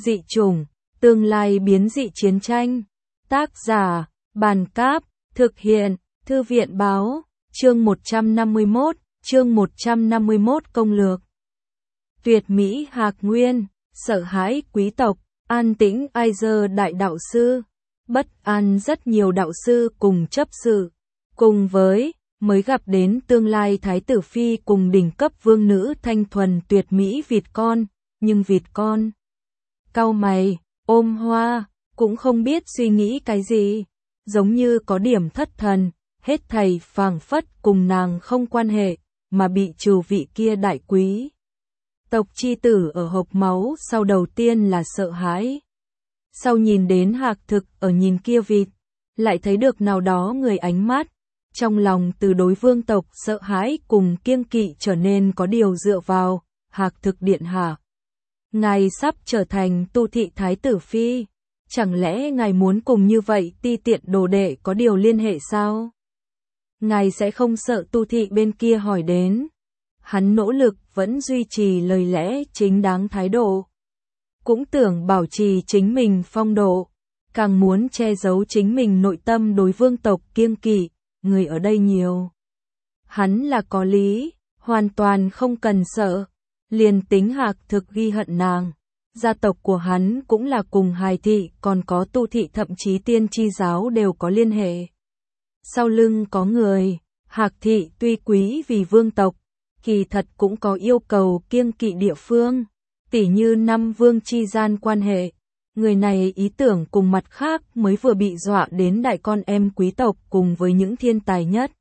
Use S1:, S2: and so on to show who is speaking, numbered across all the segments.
S1: Dị chủng, tương lai biến dị chiến tranh. Tác giả, Bàn Cáp, thực hiện, Thư viện Báo, chương 151 công lược. Tuyệt mỹ Hạc Nguyên, sợ hãi quý tộc, an tĩnh Aizer đại đạo sư, bất an rất nhiều đạo sư cùng chấp sự, cùng với mới gặp đến tương lai thái tử phi cùng đỉnh cấp vương nữ thanh thuần tuyệt mỹ Việt con, nhưng Việt con cau mày, ôm hoa, cũng không biết suy nghĩ cái gì, giống như có điểm thất thần, hết thầy phảng phất cùng nàng không quan hệ, mà bị trừ vị kia đại quý tộc chi tử ở hộc máu. Sau đầu tiên là sợ hãi, sau nhìn đến Hạc Thực ở nhìn kia vịt, lại thấy được nào đó người ánh mắt, trong lòng từ đối vương tộc sợ hãi cùng kiêng kỵ trở nên có điều dựa vào. Hạc Thực điện hạ, ngài sắp trở thành tu thị thái tử phi, chẳng lẽ ngài muốn cùng như vậy ti tiện đồ đệ có điều liên hệ sao? Ngài sẽ không sợ tu thị bên kia hỏi đến? Hắn nỗ lực vẫn duy trì lời lẽ chính đáng thái độ, cũng tưởng bảo trì chính mình phong độ, càng muốn che giấu chính mình nội tâm đối vương tộc kiêng kỵ. Người ở đây nhiều, hắn là có lý, hoàn toàn không cần sợ. Liền tính Hạc Thực ghi hận nàng, gia tộc của hắn cũng là cùng Hài thị còn có tu thị thậm chí tiên tri giáo đều có liên hệ. Sau lưng có người, Hạc thị tuy quý vì vương tộc, kỳ thật cũng có yêu cầu kiêng kỵ địa phương, tỉ như năm vương chi gian quan hệ. Người này ý tưởng cùng mặt khác mới vừa bị dọa đến đại con em quý tộc cùng với những thiên tài nhất.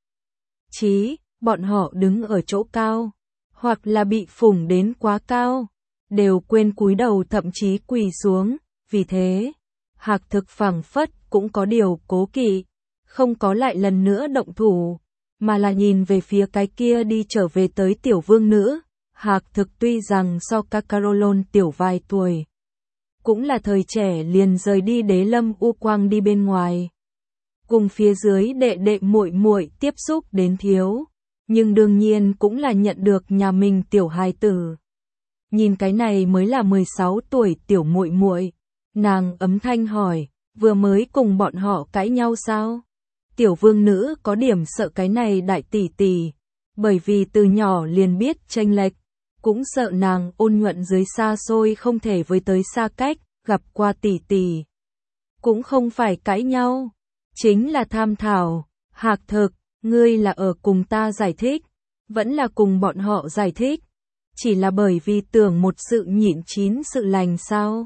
S1: Chí, bọn họ đứng ở chỗ cao, hoặc là bị phủng đến quá cao, đều quên cúi đầu thậm chí quỳ xuống. Vì thế, Hạc Thực phảng phất cũng có điều cố kỵ, không có lại lần nữa động thủ, mà là nhìn về phía cái kia đi trở về tới tiểu vương nữ. Hạc Thực tuy rằng so Cacarolon tiểu vài tuổi, cũng là thời trẻ liền rời đi Đế Lâm U Quang đi bên ngoài, cùng phía dưới đệ đệ muội muội tiếp xúc đến thiếu, nhưng đương nhiên cũng là nhận được nhà mình tiểu hài tử. Nhìn cái này mới là 16 tuổi tiểu muội muội, nàng ấm thanh hỏi, vừa mới cùng bọn họ cãi nhau sao? Tiểu vương nữ có điểm sợ cái này đại tỷ tỷ, bởi vì từ nhỏ liền biết chênh lệch, cũng sợ nàng ôn nhuận dưới xa xôi không thể với tới xa cách, gặp qua tỷ tỷ. Cũng không phải cãi nhau, chính là tham thảo. Hạc Thực, ngươi là ở cùng ta giải thích, vẫn là cùng bọn họ giải thích, chỉ là bởi vì tưởng một sự nhịn chín sự lành sao?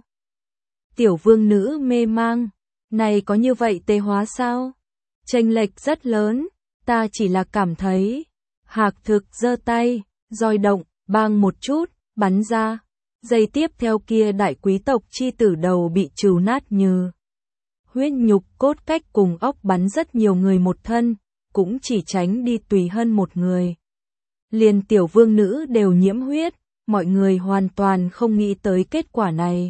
S1: Tiểu vương nữ mê mang, này có như vậy tê hóa sao? Chênh lệch rất lớn, ta chỉ là cảm thấy. Hạc Thực giơ tay, roi động, bang một chút, bắn ra. Giây tiếp theo kia đại quý tộc chi tử đầu bị trừ nát như huyết nhục cốt cách cùng óc bắn rất nhiều người một thân, cũng chỉ tránh đi tùy hơn một người. Liền tiểu vương nữ đều nhiễm huyết, mọi người hoàn toàn không nghĩ tới kết quả này.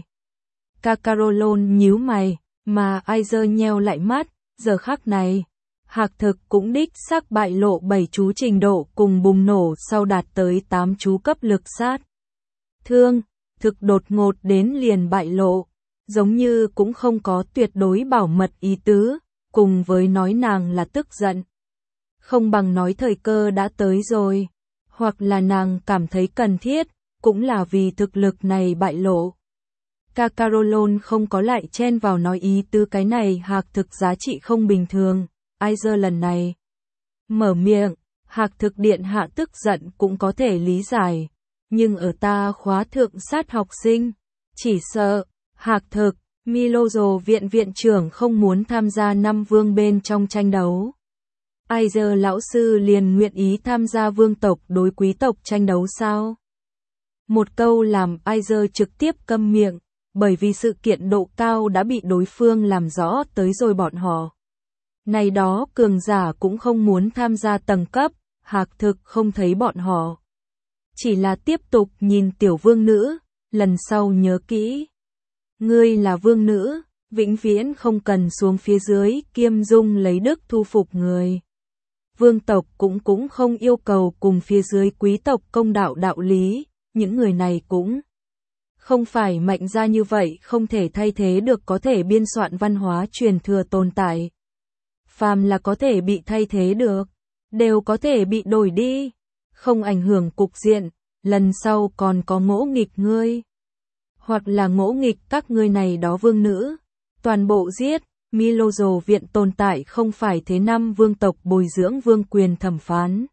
S1: Cacarolon nhíu mày, mà Aizer nheo lại mắt, giờ khắc này. Hạc Thực cũng đích xác bại lộ 7 chú trình độ cùng bùng nổ sau đạt tới 8 chú cấp lực sát thương, thực đột ngột đến liền bại lộ, giống như cũng không có tuyệt đối bảo mật ý tứ, cùng với nói nàng là tức giận. Không bằng nói thời cơ đã tới rồi, hoặc là nàng cảm thấy cần thiết, cũng là vì thực lực này bại lộ. Cacarolon không có lại chen vào nói ý tứ cái này Hạc Thực giá trị không bình thường. Aizer lần này mở miệng, Hạc Thực điện hạ tức giận cũng có thể lý giải, nhưng ở ta khóa thượng sát học sinh, chỉ sợ Hạc Thực, Milozo viện trưởng không muốn tham gia năm vương bên trong tranh đấu. Aizer lão sư liền nguyện ý tham gia vương tộc đối quý tộc tranh đấu sao? Một câu làm Aizer trực tiếp câm miệng, bởi vì sự kiện độ cao đã bị đối phương làm rõ tới rồi bọn họ. Này đó cường giả cũng không muốn tham gia tầng cấp, Hạc Thực không thấy bọn họ. Chỉ là tiếp tục nhìn tiểu vương nữ, lần sau nhớ kỹ. Ngươi là vương nữ, vĩnh viễn không cần xuống phía dưới kiêm dung lấy đức thu phục người. Vương tộc cũng không yêu cầu cùng phía dưới quý tộc công đạo đạo lý, những người này cũng Không phải mạnh ra như vậy không thể thay thế được, có thể biên soạn văn hóa truyền thừa tồn tại. Phàm là có thể bị thay thế được, đều có thể bị đổi đi, không ảnh hưởng cục diện, lần sau còn có ngỗ nghịch ngươi. Hoặc là ngỗ nghịch các ngươi này đó vương nữ, toàn bộ giết. Milojo viện tồn tại không phải thế năm vương tộc bồi dưỡng vương quyền thẩm phán.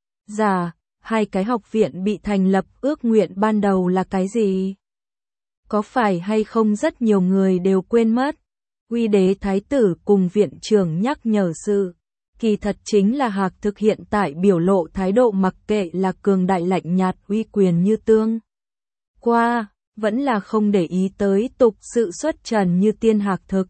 S1: Dạ, hai cái học viện bị thành lập ước nguyện ban đầu là cái gì? Có phải hay không rất nhiều người đều quên mất? Uy đế thái tử cùng viện trưởng nhắc nhở sự. Kỳ thật chính là Hạc Thực hiện tại biểu lộ thái độ mặc kệ là cường đại lạnh nhạt uy quyền như tương. Qua, vẫn là không để ý tới tục sự xuất trần như tiên Hạc Thực.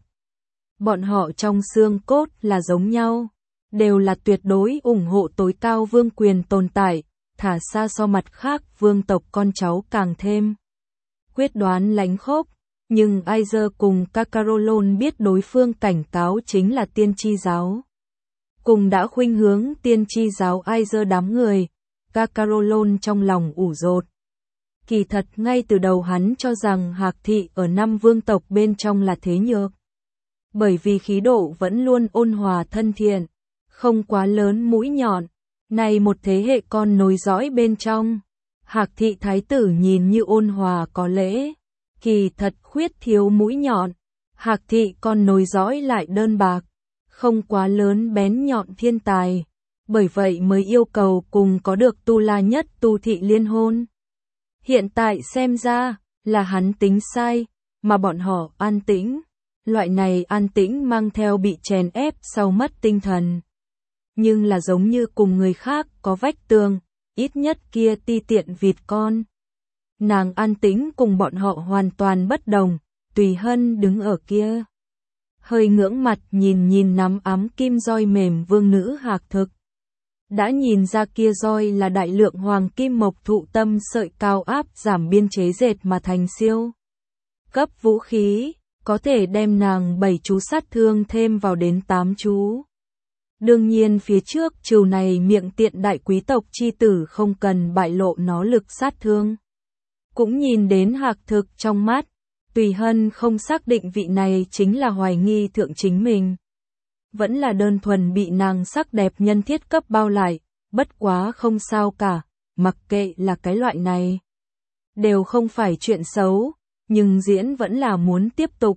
S1: Bọn họ trong xương cốt là giống nhau, đều là tuyệt đối ủng hộ tối cao vương quyền tồn tại, thả xa so mặt khác vương tộc con cháu càng thêm quyết đoán lánh khốc, nhưng Aizer cùng Kakarolon biết đối phương cảnh cáo chính là tiên tri giáo. Cùng đã khuynh hướng tiên tri giáo Aizer đám người, Kakarolon trong lòng ủ rột. Kỳ thật ngay từ đầu hắn cho rằng Hạc thị ở năm vương tộc bên trong là thế nhược. Bởi vì khí độ vẫn luôn ôn hòa thân thiện, không quá lớn mũi nhọn, này một thế hệ con nối dõi bên trong. Hạc thị thái tử nhìn như ôn hòa có lễ, kỳ thật khuyết thiếu mũi nhọn. Hạc thị con nối dõi lại đơn bạc, không quá lớn bén nhọn thiên tài, bởi vậy mới yêu cầu cùng có được Tu La nhất Tu thị liên hôn. Hiện tại xem ra là hắn tính sai, mà bọn họ an tĩnh. Loại này an tĩnh mang theo bị chèn ép sau mất tinh thần. Nhưng là giống như cùng người khác có vách tường, ít nhất kia ti tiện vịt con. Nàng an tĩnh cùng bọn họ hoàn toàn bất đồng, Tùy Hân đứng ở kia. Hơi ngưỡng mặt nhìn nắm ám kim roi mềm vương nữ Hạc Thực. Đã nhìn ra kia roi là đại lượng hoàng kim mộc thụ tâm sợi cao áp giảm biên chế dệt mà thành siêu cấp vũ khí. Có thể đem nàng 7 chú sát thương thêm vào đến 8 chú. Đương nhiên phía trước trừ này miệng tiện đại quý tộc chi tử không cần bại lộ nó lực sát thương. Cũng nhìn đến Hạc Thực trong mắt, Tùy Hân không xác định vị này chính là hoài nghi thượng chính mình. Vẫn là đơn thuần bị nàng sắc đẹp nhân thiết cấp bao lại, bất quá không sao cả, mặc kệ là cái loại này. Đều không phải chuyện xấu. Nhưng diễn vẫn là muốn tiếp tục.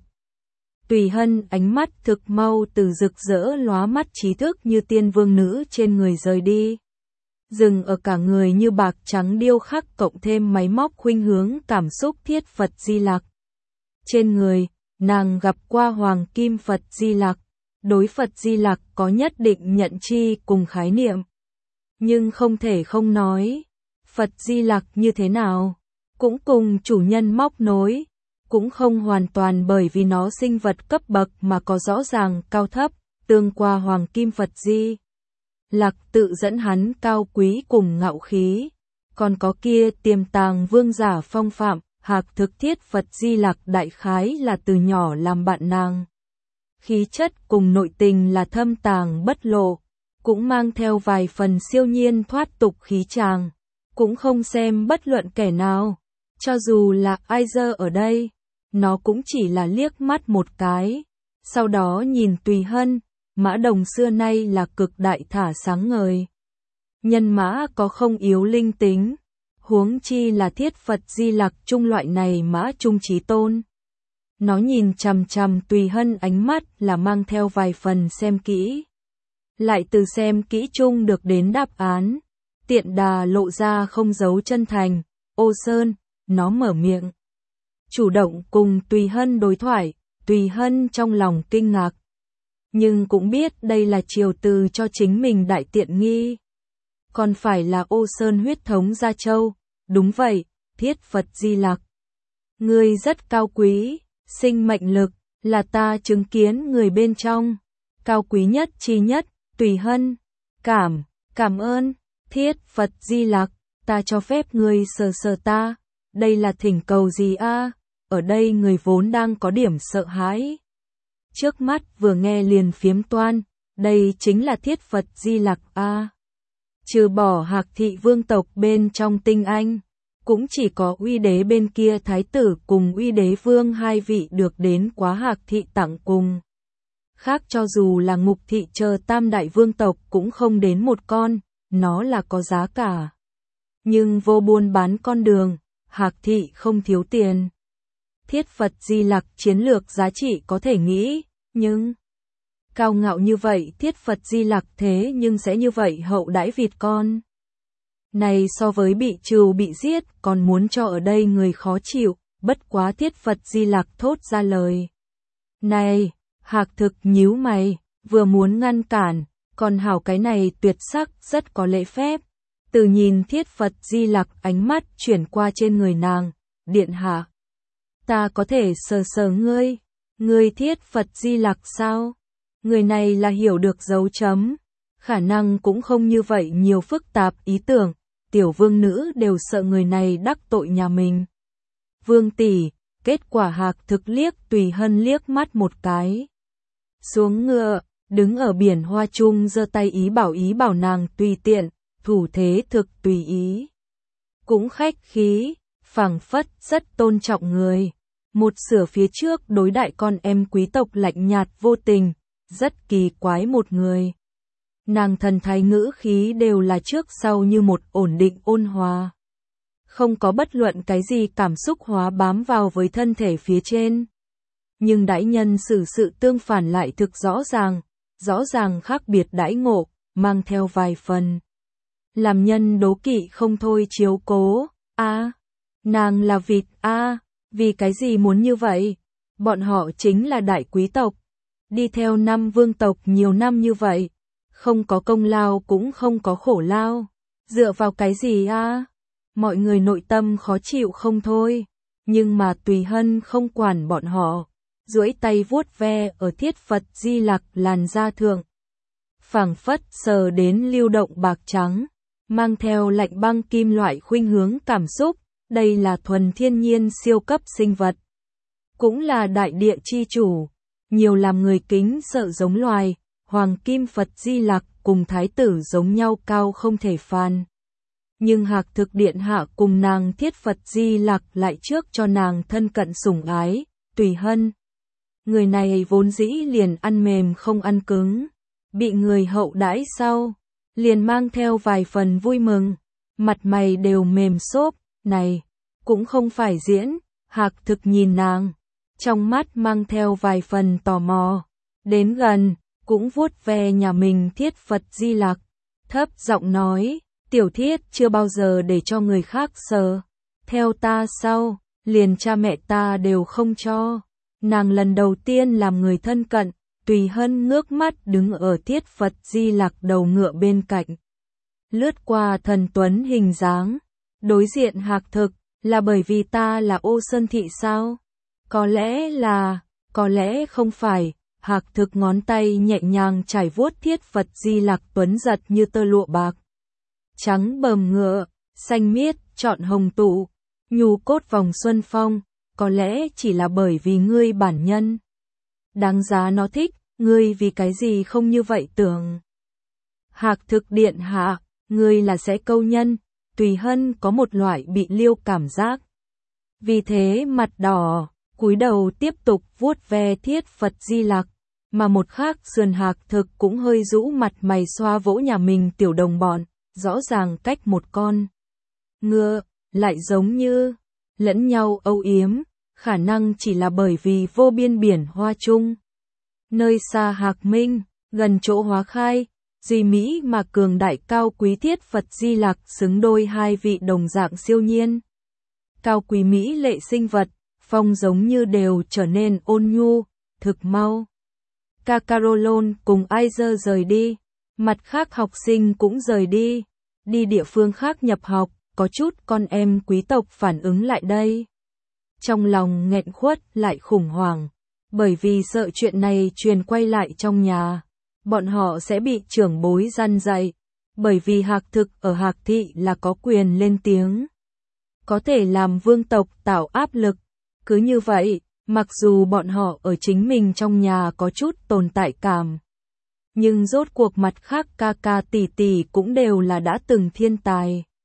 S1: Tùy Hân ánh mắt thực mau từ rực rỡ lóa mắt trí thức như tiên vương nữ trên người rời đi. Dừng ở cả người như bạc trắng điêu khắc cộng thêm máy móc khuynh hướng cảm xúc thiết Phật Di Lặc. Trên người, nàng gặp qua hoàng kim Phật Di Lặc, đối Phật Di Lặc có nhất định nhận chi cùng khái niệm. Nhưng không thể không nói, Phật Di Lặc như thế nào? Cũng cùng chủ nhân móc nối, cũng không hoàn toàn bởi vì nó sinh vật cấp bậc mà có rõ ràng cao thấp, tương qua hoàng kim Phật Di Lặc tự dẫn hắn cao quý cùng ngạo khí, còn có kia tiềm tàng vương giả phong phạm, Hạc Thực thiết Phật Di Lặc đại khái là từ nhỏ làm bạn nàng. Khí chất cùng nội tình là thâm tàng bất lộ, cũng mang theo vài phần siêu nhiên thoát tục khí tràng, cũng không xem bất luận kẻ nào. Cho dù là Aizer ở đây, nó cũng chỉ là liếc mắt một cái, sau đó nhìn Tùy Hân, mã đồng xưa nay là cực đại thả sáng ngời. Nhân mã có không yếu linh tính, huống chi là thiết Phật Di Lặc trung loại này mã trung trí tôn. Nó nhìn chằm chằm Tùy Hân ánh mắt là mang theo vài phần xem kỹ. Lại từ xem kỹ chung được đến đáp án, tiện đà lộ ra không giấu chân thành, Ô Sơn. Nó mở miệng, chủ động cùng Tùy Hân đối thoại, Tùy Hân trong lòng kinh ngạc. Nhưng cũng biết đây là triều từ cho chính mình đại tiện nghi. Còn phải là Ô Sơn huyết thống Gia Châu, đúng vậy, thiết Phật Di Lặc. Ngươi rất cao quý, sinh mệnh lực, là ta chứng kiến người bên trong. Cao quý nhất chi nhất, Tùy Hân, cảm ơn, thiết Phật Di Lặc, ta cho phép ngươi sờ sờ ta. Đây là thỉnh cầu gì a? Ở đây người vốn đang có điểm sợ hãi. Trước mắt vừa nghe liền phiếm toan, đây chính là thiết Phật Di Lặc a. Trừ bỏ Hạc thị vương tộc bên trong tinh anh, Cũng chỉ có Uy Đế bên kia thái tử cùng Uy Đế vương hai vị được đến Quá Hạc thị tặng cùng. Khác cho dù là Ngục thị chờ tam đại vương tộc cũng không đến một con, nó là có giá cả. Nhưng vô buôn bán con đường, Hạc thị không thiếu tiền. Thiết Phật Di Lặc chiến lược giá trị có thể nghĩ, nhưng cao ngạo như vậy Thiết Phật Di Lặc thế nhưng sẽ như vậy hậu đãi vịt con. Này so với bị trừ bị giết còn muốn cho ở đây người khó chịu, bất quá Thiết Phật Di Lặc thốt ra lời. Này, Hạc Thực nhíu mày, vừa muốn ngăn cản, còn hảo cái này tuyệt sắc rất có lễ phép. Từ nhìn Thiết Phật Di Lặc ánh mắt chuyển qua trên người nàng, điện hạ. Ta có thể sờ sờ ngươi Thiết Phật Di Lặc sao? Người này là hiểu được dấu chấm, khả năng cũng không như vậy nhiều phức tạp ý tưởng, tiểu vương nữ đều sợ người này đắc tội nhà mình. Vương tỷ, kết quả Hạc Thực liếc Tùy Hân liếc mắt một cái. Xuống ngựa, đứng ở biển hoa trung giơ tay ý bảo nàng tùy tiện, thủ thế thực tùy ý. Cũng khách khí, phảng phất rất tôn trọng người. Một sửa phía trước đối đại con em quý tộc lạnh nhạt vô tình, rất kỳ quái một người. Nàng thần thái ngữ khí đều là trước sau như một ổn định ôn hòa. Không có bất luận cái gì cảm xúc hóa bám vào với thân thể phía trên. Nhưng đãi nhân xử sự tương phản lại thực rõ ràng khác biệt đãi ngộ, mang theo vài phần. Làm nhân đố kỵ không thôi chiếu cố, nàng là vịt, vì cái gì muốn như vậy? Bọn họ chính là đại quý tộc, đi theo năm vương tộc nhiều năm như vậy, không có công lao cũng không có khổ lao, dựa vào cái gì Mọi người nội tâm khó chịu không thôi, nhưng mà Tùy Hân không quản bọn họ, duỗi tay vuốt ve ở Thiết Phật Di Lặc làn da thượng. Phảng phất sờ đến lưu động bạc trắng, mang theo lạnh băng kim loại khuynh hướng cảm xúc, đây là thuần thiên nhiên siêu cấp sinh vật. Cũng là đại địa chi chủ, nhiều làm người kính sợ giống loài, Hoàng Kim Phật Di Lặc cùng thái tử giống nhau cao không thể phàn. Nhưng Hạc Thực điện hạ cùng nàng Thiết Phật Di Lặc lại trước cho nàng thân cận sủng ái, Tùy Hân. Người này vốn dĩ liền ăn mềm không ăn cứng, bị người hậu đãi sau, liền mang theo vài phần vui mừng, mặt mày đều mềm xốp, này, cũng không phải diễn, Hạc Thực nhìn nàng, trong mắt mang theo vài phần tò mò, đến gần, cũng vuốt ve nhà mình Thiết Phật Di Lặc, thấp giọng nói, tiểu Thiết chưa bao giờ để cho người khác sờ, theo ta sau, liền cha mẹ ta đều không cho. Nàng lần đầu tiên làm người thân cận, Tùy Hân ngước mắt đứng ở Thiết Phật Di Lặc đầu ngựa bên cạnh. Lướt qua thần tuấn hình dáng, đối diện Hạc Thực, là bởi vì ta là Ô Sơn Thị sao? Có lẽ không phải, Hạc Thực ngón tay nhẹ nhàng trải vuốt Thiết Phật Di Lặc tuấn giật như tơ lụa bạc. Trắng bờm ngựa, xanh miết, trọn hồng tụ, nhu cốt vòng xuân phong. Có lẽ chỉ là bởi vì ngươi bản nhân đáng giá nó thích, ngươi vì cái gì không như vậy tưởng. Hạc Thực điện hạ, ngươi là sẽ câu nhân, Tùy Hân có một loại bị liêu cảm giác. Vì thế mặt đỏ, cúi đầu tiếp tục vuốt ve Thiết Phật Di Lặc, mà một khác sườn Hạc Thực cũng hơi rũ mặt mày xoa vỗ nhà mình tiểu đồng bọn, rõ ràng cách một con ngựa, lại giống như lẫn nhau âu yếm, khả năng chỉ là bởi vì vô biên biển hoa chung. Nơi xa Hạc Minh, gần chỗ Hóa Khai, duy mỹ mà cường đại cao quý Thiết Phật Di Lặc xứng đôi hai vị đồng dạng siêu nhiên. Cao quý mỹ lệ sinh vật, phong giống như đều trở nên ôn nhu, thực mau. Cacarolon cùng Aizer rời đi, mặt khác học sinh cũng rời đi địa phương khác nhập học, có chút con em quý tộc phản ứng lại đây. Trong lòng nghẹn khuất lại khủng hoảng, bởi vì sợ chuyện này truyền quay lại trong nhà, bọn họ sẽ bị trưởng bối răn dạy, bởi vì Hạc Thực ở Hạc Thị là có quyền lên tiếng, có thể làm vương tộc tạo áp lực. Cứ như vậy, mặc dù bọn họ ở chính mình trong nhà có chút tồn tại cảm, nhưng rốt cuộc mặt khác ca ca tỷ tỷ cũng đều là đã từng thiên tài.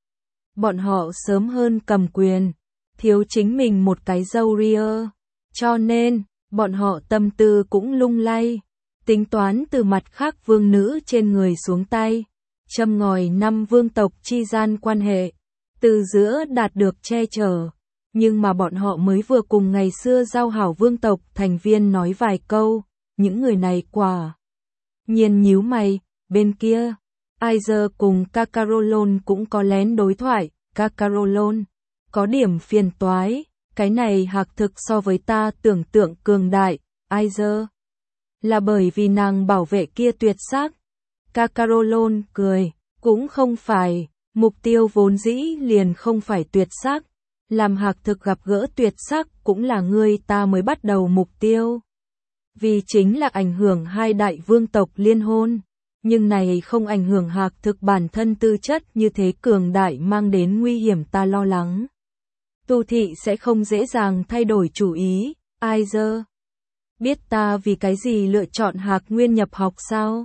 S1: Bọn họ sớm hơn cầm quyền, thiếu chính mình một cái râu ria. Cho nên, bọn họ tâm tư cũng lung lay, tính toán từ mặt khác vương nữ trên người xuống tay, châm ngòi 5 vương tộc chi gian quan hệ, từ giữa đạt được che chở. Nhưng mà bọn họ mới vừa cùng ngày xưa giao hảo vương tộc thành viên nói vài câu, những người này quả nhiên nhíu mày. Bên kia, Aizer cùng Kakarolon cũng có lén đối thoại. Kakarolon, có điểm phiền toái, cái này hạc thực so với ta tưởng tượng cường đại. Aizer, là bởi vì nàng bảo vệ kia tuyệt sắc. Kakarolon cười, cũng không phải, mục tiêu vốn dĩ liền không phải tuyệt sắc. Làm hạc thực gặp gỡ tuyệt sắc cũng là ngươi ta mới bắt đầu mục tiêu. Vì chính là ảnh hưởng hai đại vương tộc liên hôn. Nhưng này không ảnh hưởng hạc thực bản thân tư chất như thế cường đại mang đến nguy hiểm ta lo lắng. Tu thị sẽ không dễ dàng thay đổi chủ ý. Aizer, biết ta vì cái gì lựa chọn hạc nguyên nhập học sao?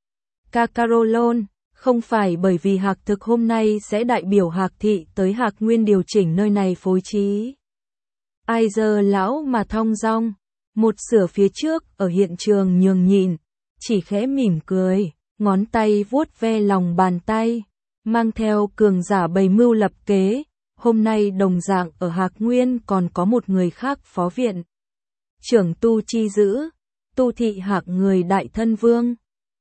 S1: Kakarolon, không phải bởi vì hạc thực hôm nay sẽ đại biểu hạc thị tới hạc nguyên điều chỉnh nơi này phối trí. Aizer lão mà thong dong, một sửa phía trước ở hiện trường nhường nhịn, chỉ khẽ mỉm cười, ngón tay vuốt ve lòng bàn tay, mang theo cường giả bày mưu lập kế. Hôm nay đồng dạng ở hạc nguyên còn có một người khác phó viện trưởng Tu Chi giữ, Tu thị hạc người đại thân vương.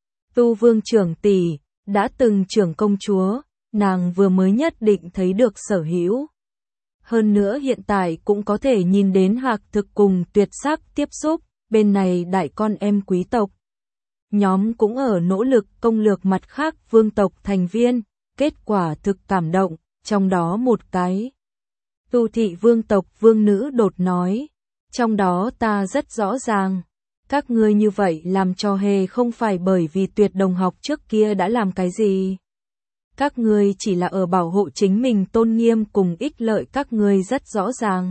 S1: Tu vương trưởng tỷ, đã từng trưởng công chúa, nàng vừa mới nhất định thấy được sở hữu. Hơn nữa hiện tại cũng có thể nhìn đến hạc thực cùng tuyệt sắc tiếp xúc, bên này đại con em quý tộc. Nhóm cũng ở nỗ lực công lược mặt khác vương tộc thành viên, kết quả thực cảm động, trong đó một cái. Tu thị vương tộc vương nữ đột nói, trong đó ta rất rõ ràng, các ngươi như vậy làm cho hề không phải bởi vì tuyệt đồng học trước kia đã làm cái gì. Các ngươi chỉ là ở bảo hộ chính mình tôn nghiêm cùng ích lợi, các ngươi rất rõ ràng.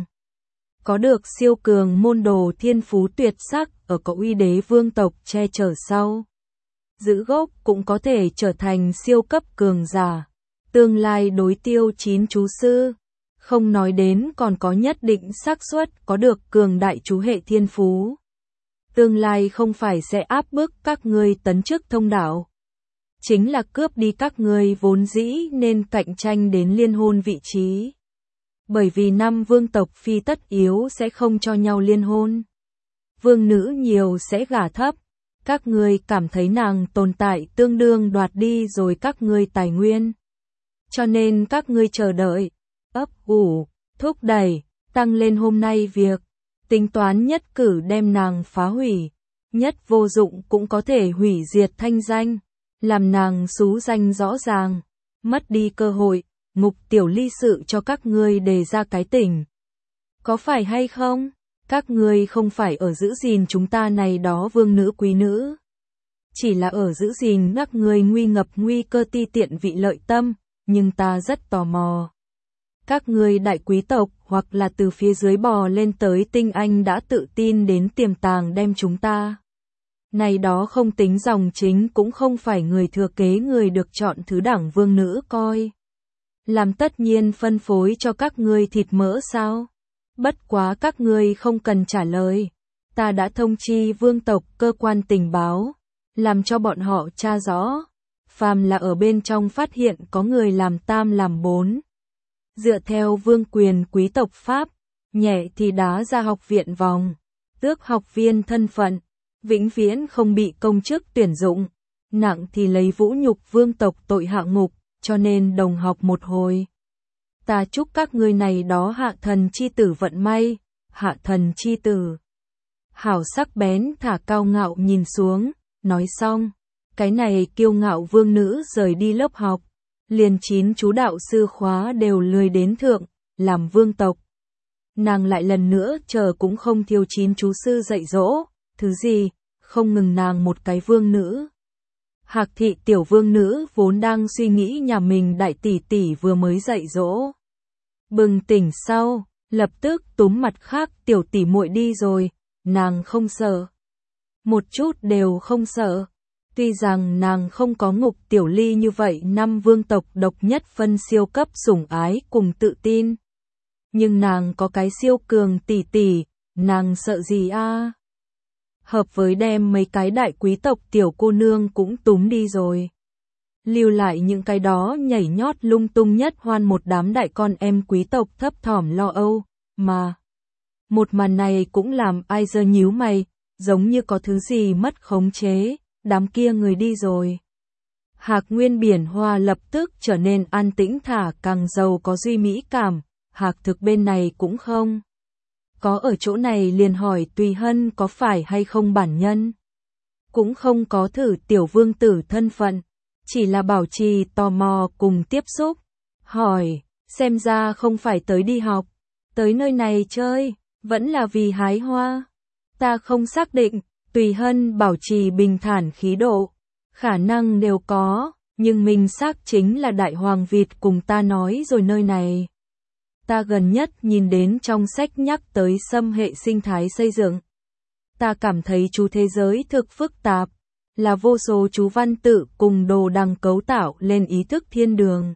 S1: Có được siêu cường môn đồ thiên phú tuyệt sắc ở có uy đế vương tộc che chở sau. Giữ gốc cũng có thể trở thành siêu cấp cường giả. Tương lai đối tiêu 9 chú sư. Không nói đến còn có nhất định xác suất có được cường đại chú hệ thiên phú. Tương lai không phải sẽ áp bức các ngươi tấn chức thông đạo. Chính là cướp đi các ngươi vốn dĩ nên cạnh tranh đến liên hôn vị trí. Bởi vì 5 vương tộc phi tất yếu sẽ không cho nhau liên hôn. Vương nữ nhiều sẽ gả thấp. Các ngươi cảm thấy nàng tồn tại tương đương đoạt đi rồi các ngươi tài nguyên. Cho nên các ngươi chờ đợi, ấp ủ, thúc đẩy, tăng lên hôm nay việc. Tính toán nhất cử đem nàng phá hủy. Nhất vô dụng cũng có thể hủy diệt thanh danh. Làm nàng xú danh rõ ràng. Mất đi cơ hội. Ngục tiểu ly sự cho các ngươi đề ra cái tỉnh. Có phải hay không? Các ngươi không phải ở giữ gìn chúng ta này đó vương nữ quý nữ. Chỉ là ở giữ gìn các ngươi nguy ngập nguy cơ ti tiện vị lợi tâm, nhưng ta rất tò mò. Các ngươi đại quý tộc hoặc là từ phía dưới bò lên tới tinh anh đã tự tin đến tiềm tàng đem chúng ta. Này đó không tính dòng chính cũng không phải người thừa kế người được chọn thứ đẳng vương nữ coi. Làm tất nhiên phân phối cho các ngươi thịt mỡ sao? Bất quá các ngươi không cần trả lời. Ta đã thông chi vương tộc cơ quan tình báo, làm cho bọn họ tra rõ. Phàm là ở bên trong phát hiện có người làm tam làm bốn. Dựa theo vương quyền quý tộc Pháp, nhẹ thì đá ra học viện vòng, tước học viên thân phận, vĩnh viễn không bị công chức tuyển dụng, nặng thì lấy vũ nhục vương tộc tội hạ ngục. Cho nên đồng học một hồi. Ta chúc các ngươi này đó hạ thần chi tử vận may, hạ thần chi tử. Hảo sắc bén thả cao ngạo nhìn xuống, nói xong, cái này kiêu ngạo vương nữ rời đi lớp học, liền 9 chú đạo sư khóa đều lười đến thượng, làm vương tộc. Nàng lại lần nữa chờ cũng không thiếu 9 chú sư dạy dỗ, thứ gì, không ngừng nàng một cái vương nữ. Hạc thị tiểu vương nữ vốn đang suy nghĩ nhà mình đại tỷ tỷ vừa mới dạy dỗ. Bừng tỉnh sau, lập tức túm mặt khác tiểu tỷ muội đi rồi, nàng không sợ. Một chút đều không sợ. Tuy rằng nàng không có Ngục Tiểu Ly như vậy năm vương tộc độc nhất phân siêu cấp sủng ái cùng tự tin. Nhưng nàng có cái siêu cường tỷ tỷ, nàng sợ gì a? Hợp với đem mấy cái đại quý tộc tiểu cô nương cũng túm đi rồi. Lưu lại những cái đó nhảy nhót lung tung nhất hoan một đám đại con em quý tộc thấp thỏm lo âu, mà. Một màn này cũng làm ai giờ nhíu mày, giống như có thứ gì mất khống chế, đám kia người đi rồi. Hạc Nguyên Biển Hoa lập tức trở nên an tĩnh thả càng giàu có duy mỹ cảm, Hạc Thực bên này cũng không. Có ở chỗ này liền hỏi Tùy Hân có phải hay không bản nhân. Cũng không có thử tiểu vương tử thân phận, chỉ là bảo trì tò mò cùng tiếp xúc. Hỏi, xem ra không phải tới đi học, tới nơi này chơi, vẫn là vì hái hoa. Ta không xác định, Tùy Hân bảo trì bình thản khí độ. Khả năng đều có, nhưng mình xác chính là Đại Hoàng Việt cùng ta nói rồi nơi này. Ta gần nhất nhìn đến trong sách nhắc tới xâm hệ sinh thái xây dựng. Ta cảm thấy chú thế giới thực phức tạp, là vô số chú văn tự cùng đồ đằng cấu tạo lên ý thức thiên đường.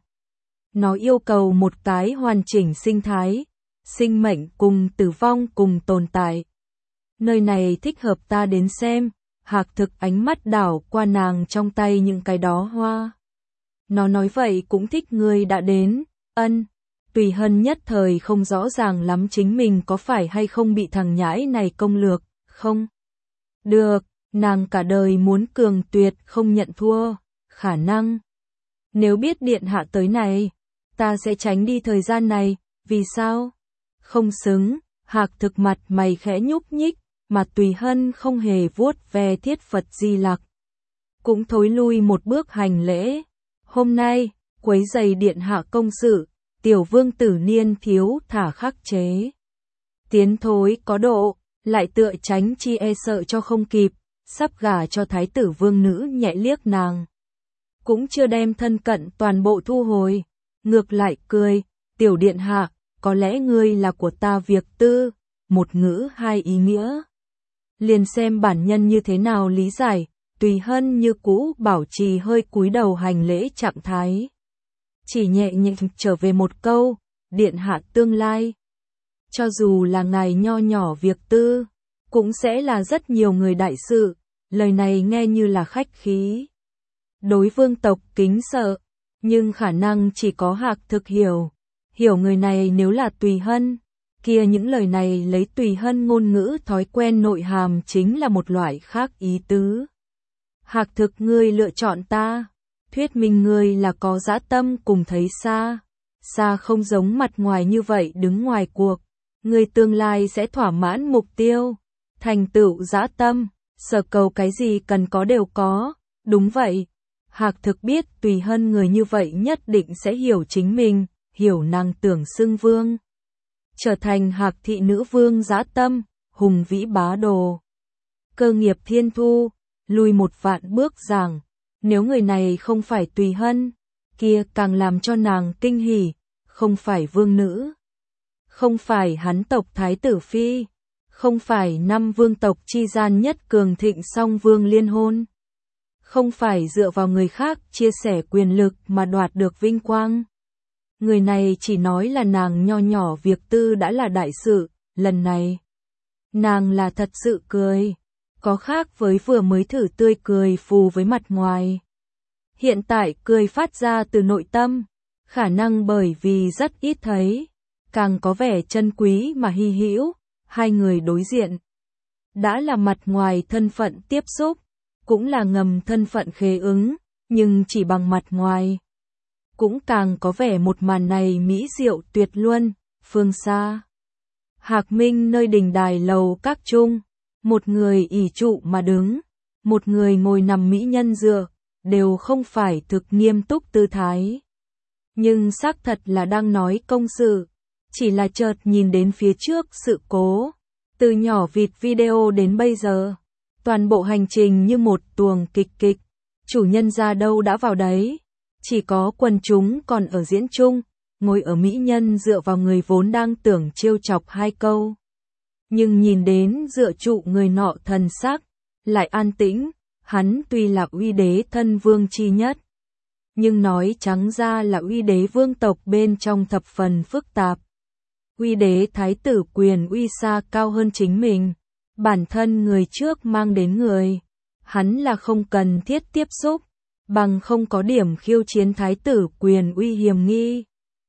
S1: Nó yêu cầu một cái hoàn chỉnh sinh thái, sinh mệnh cùng tử vong cùng tồn tại. Nơi này thích hợp ta đến xem. Hạc Thực ánh mắt đảo qua nàng trong tay những cái đó hoa. Nó nói vậy cũng thích người đã đến, ân. Tùy Hân nhất thời không rõ ràng lắm chính mình có phải hay không bị thằng nhãi này công lược, không? Được, nàng cả đời muốn cường tuyệt không nhận thua, khả năng. Nếu biết điện hạ tới này, ta sẽ tránh đi thời gian này, vì sao? Không xứng, Hạc Thực mặt mày khẽ nhúc nhích, mà Tùy Hân không hề vuốt ve Thiết Phật Di Lặc. Cũng thối lui một bước hành lễ. Hôm nay, quấy giày điện hạ công sự, tiểu vương tử niên thiếu thả khắc chế. Tiến thối có độ, lại tựa tránh chi e sợ cho không kịp, sắp gả cho thái tử vương nữ nhẹ liếc nàng. Cũng chưa đem thân cận toàn bộ thu hồi, ngược lại cười, tiểu điện hạ, có lẽ ngươi là của ta việc tư, một ngữ hai ý nghĩa. Liền xem bản nhân như thế nào lý giải, Tùy Hân như cũ bảo trì hơi cúi đầu hành lễ trạng thái. Chỉ nhẹ nhàng trở về một câu, điện hạ tương lai. Cho dù là ngài nho nhỏ việc tư, cũng sẽ là rất nhiều người đại sự, lời này nghe như là khách khí. Đối vương tộc kính sợ, nhưng khả năng chỉ có Hạc Thực hiểu. Hiểu người này nếu là Tùy Hân, kia những lời này lấy Tùy Hân ngôn ngữ thói quen nội hàm chính là một loại khác ý tứ. Hạc Thực ngươi lựa chọn ta, thuyết minh ngươi là có dã tâm cùng thấy xa. Xa không giống mặt ngoài như vậy đứng ngoài cuộc, ngươi tương lai sẽ thỏa mãn mục tiêu, thành tựu dã tâm, sở cầu cái gì cần có đều có, đúng vậy. Hạc Thực biết Tùy Hân người như vậy nhất định sẽ hiểu chính mình, hiểu nàng tưởng xưng vương. Trở thành Hạc thị nữ vương dã tâm, hùng vĩ bá đồ. Cơ nghiệp thiên thu, lùi một vạn bước rằng, nếu người này không phải Tùy Hân, kia càng làm cho nàng kinh hỉ, không phải vương nữ. Không phải hắn tộc thái tử phi, không phải năm vương tộc chi gian nhất cường thịnh song vương liên hôn. Không phải dựa vào người khác chia sẻ quyền lực mà đoạt được vinh quang. Người này chỉ nói là nàng nho nhỏ việc tư đã là đại sự, lần này. Nàng là thật sự cười, có khác với vừa mới thử tươi cười phù với mặt ngoài. Hiện tại cười phát ra từ nội tâm, khả năng bởi vì rất ít thấy, càng có vẻ chân quý mà hy hữu, hai người đối diện. Đã là mặt ngoài thân phận tiếp xúc, cũng là ngầm thân phận khế ứng, nhưng chỉ bằng mặt ngoài. Cũng càng có vẻ một màn này mỹ diệu tuyệt luân, phương xa. Hạc Minh nơi đình đài lầu các trung, một người ỷ trụ mà đứng, một người ngồi nằm mỹ nhân dựa, đều không phải thực nghiêm túc tư thái. Nhưng xác thật là đang nói công sự, chỉ là chợt nhìn đến phía trước sự cố. Từ nhỏ vịt video đến bây giờ, toàn bộ hành trình như một tuồng kịch, chủ nhân ra đâu đã vào đấy. Chỉ có quần chúng còn ở diễn chung, ngồi ở mỹ nhân dựa vào người vốn đang tưởng trêu chọc hai câu. Nhưng nhìn đến dựa trụ người nọ thần sắc, lại an tĩnh, Hắn tuy là uy đế thân vương chi nhất, nhưng nói trắng ra là uy đế vương tộc bên trong thập phần phức tạp. Uy đế thái tử quyền uy xa cao hơn chính mình, bản thân người trước mang đến người, hắn là không cần thiết tiếp xúc, bằng không có điểm khiêu chiến thái tử quyền uy hiềm nghi.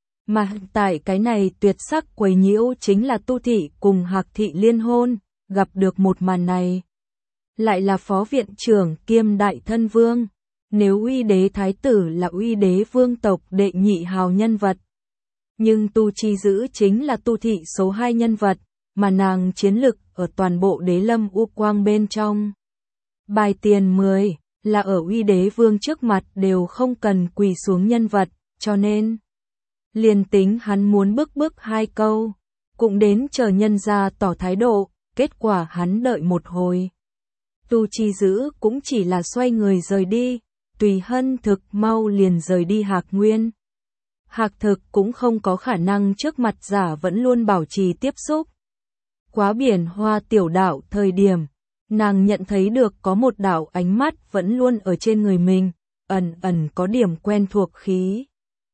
S1: Mà tại cái này tuyệt sắc quấy nhiễu chính là Tu Thị cùng Hạc Thị liên hôn, gặp được một màn này. Lại là phó viện trưởng kiêm đại thân vương, nếu uy đế thái tử là uy đế vương tộc đệ nhị hào nhân vật. Nhưng Tu Chi Dữ chính là Tu Thị số 2 nhân vật, mà nàng chiến lực ở toàn bộ đế lâm u quang bên trong. Bài tiền 10 là ở uy đế vương trước mặt đều không cần quỳ xuống nhân vật, cho nên liền tính hắn muốn bức 2 câu, cũng đến chờ nhân ra tỏ thái độ, kết quả hắn đợi một hồi. Tu Chi Dữ cũng chỉ là xoay người rời đi, Tùy Hân thực mau liền rời đi Hạc Nguyên. Hạc Thực cũng không có khả năng trước mặt giả vẫn luôn bảo trì tiếp xúc. Quá biển hoa tiểu đảo thời điểm, nàng nhận thấy được có một đạo ánh mắt vẫn luôn ở trên người mình, ẩn ẩn có điểm quen thuộc khí.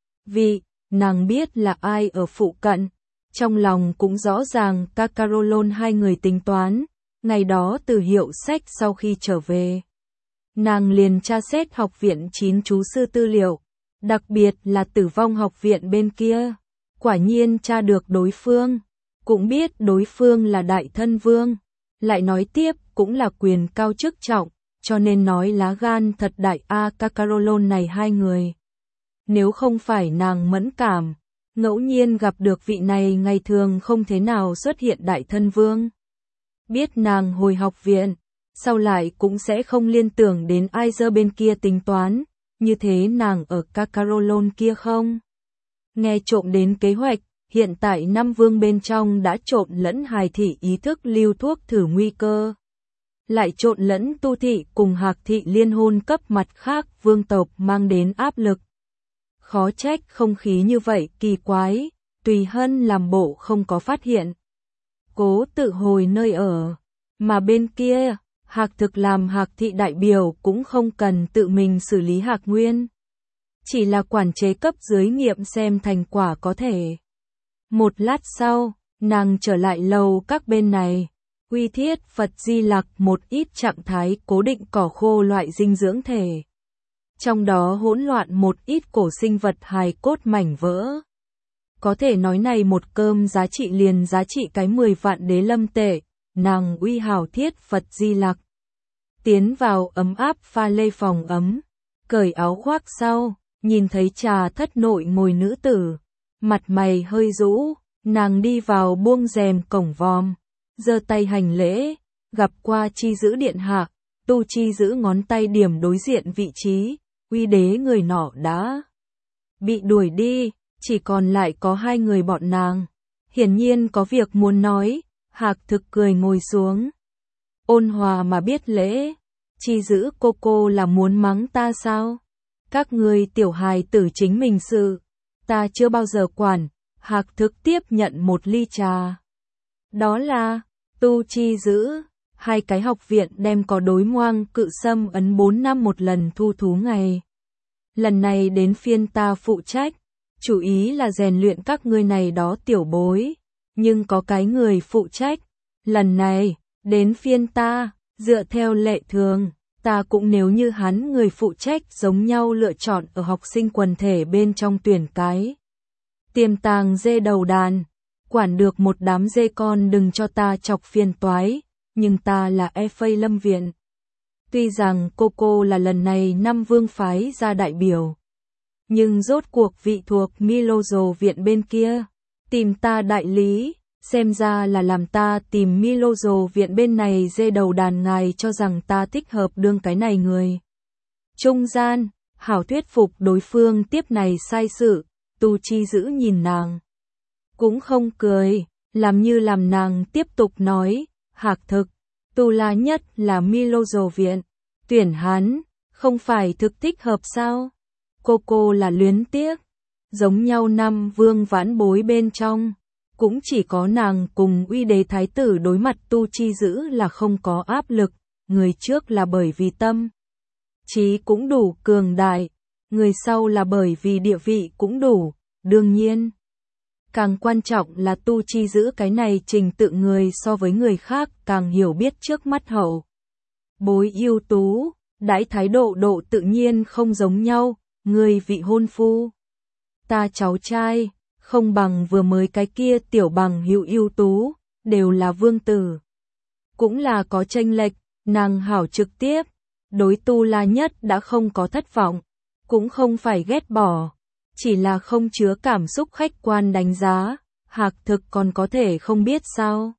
S1: Vì, nàng biết là ai ở phụ cận, trong lòng cũng rõ ràng Kakarolon hai người tính toán, ngày đó từ hiệu sách sau khi trở về. Nàng liền tra xét học viện 9 chú sư tư liệu, đặc biệt là Tử Vong học viện bên kia, quả nhiên tra được đối phương, cũng biết đối phương là đại thân vương, lại nói tiếp cũng là quyền cao chức trọng, cho nên nói lá gan thật đại Kakarolon này hai người. Nếu không phải nàng mẫn cảm, ngẫu nhiên gặp được vị này ngày thường không thế nào xuất hiện đại thân vương. Biết nàng hồi học viện, sau lại cũng sẽ không liên tưởng đến Aizer bên kia tính toán, như thế nàng ở Kakarolon kia không. Nghe trộm đến kế hoạch, hiện tại năm vương bên trong đã trộn lẫn Hài Thị ý thức lưu thuốc thử nguy cơ. Lại trộn lẫn Tu Thị cùng Hạc Thị liên hôn cấp mặt khác vương tộc mang đến áp lực. Khó trách không khí như vậy kỳ quái, Tùy Hân làm bộ không có phát hiện. Cố tự hồi nơi ở, mà bên kia, Hạc Thực làm Hạc Thị đại biểu cũng không cần tự mình xử lý Hạc Nguyên. Chỉ là quản chế cấp dưới nghiệm xem thành quả có thể. Một lát sau, nàng trở lại lầu các bên này, Uy Thiết Phật Di Lặc một ít trạng thái cố định cỏ khô loại dinh dưỡng thể. Trong đó hỗn loạn một ít cổ sinh vật hài cốt mảnh vỡ. Có thể nói này một cơm giá trị liền giá trị cái 10 vạn đế lâm tệ, nàng Uy Hào Thiết Phật Di Lặc. Tiến vào ấm áp pha lê phòng ấm, cởi áo khoác sau, nhìn thấy Trà Thất nội ngồi nữ tử, mặt mày hơi rũ, nàng đi vào buông rèm cổng vòm, giơ tay hành lễ, gặp qua Chi Dữ điện hạ, Tu Chi Dữ ngón tay điểm đối diện vị trí, Uy đế người nọ đã bị đuổi đi, chỉ còn lại có hai người bọn nàng. Hiển nhiên có việc muốn nói, Hạc Thực cười ngồi xuống. Ôn hòa mà biết lễ, Chi Dữ cô là muốn mắng ta sao? Các ngươi tiểu hài tử chính mình sự, ta chưa bao giờ quản. Hạc Thực tiếp nhận một ly trà. Đó là, Tu Chi Dữ, hai cái học viện đem có đối ngoang cự xâm ấn 4 năm một lần thu thú ngày. Lần này đến phiên ta phụ trách, chủ ý là rèn luyện các ngươi này đó tiểu bối, nhưng có cái người phụ trách, lần này, đến phiên ta, dựa theo lệ thường, ta cũng nếu như hắn người phụ trách giống nhau lựa chọn ở học sinh quần thể bên trong tuyển cái. Tiềm tàng dê đầu đàn, quản được một đám dê con đừng cho ta chọc phiền toái, nhưng ta là FA Lâm Viện. Tuy rằng cô là lần này năm vương phái ra đại biểu, nhưng rốt cuộc vị thuộc Milozo viện bên kia, tìm ta đại lý, xem ra là làm ta tìm Milozo viện bên này dê đầu đàn ngài cho rằng ta thích hợp đương cái này người. Trung gian, hảo thuyết phục đối phương tiếp này sai sự, Tu Chi Dữ nhìn nàng. Cũng không cười, làm như làm nàng tiếp tục nói, Hạc Thực, Tu La nhất là Milozo viện, tuyển hắn, không phải thực thích hợp sao? Cô là luyến tiếc, giống nhau năm vương vãn bối bên trong, cũng chỉ có nàng cùng Uy đế thái tử đối mặt Tu Chi Dữ là không có áp lực, người trước là bởi vì tâm chí cũng đủ cường đại, người sau là bởi vì địa vị cũng đủ, đương nhiên. Càng quan trọng là Tu Chi giữ cái này trình tự người so với người khác càng hiểu biết trước mắt hậu. Bối ưu tú, đãi thái độ độ tự nhiên không giống nhau, người vị hôn phu. Ta cháu trai, không bằng vừa mới cái kia tiểu bằng hữu ưu tú, đều là vương tử. Cũng là có chênh lệch, nàng hảo trực tiếp, đối Tu La Nhất đã không có thất vọng, cũng không phải ghét bỏ, chỉ là không chứa cảm xúc khách quan đánh giá, Hạc Thực còn có thể không biết sao.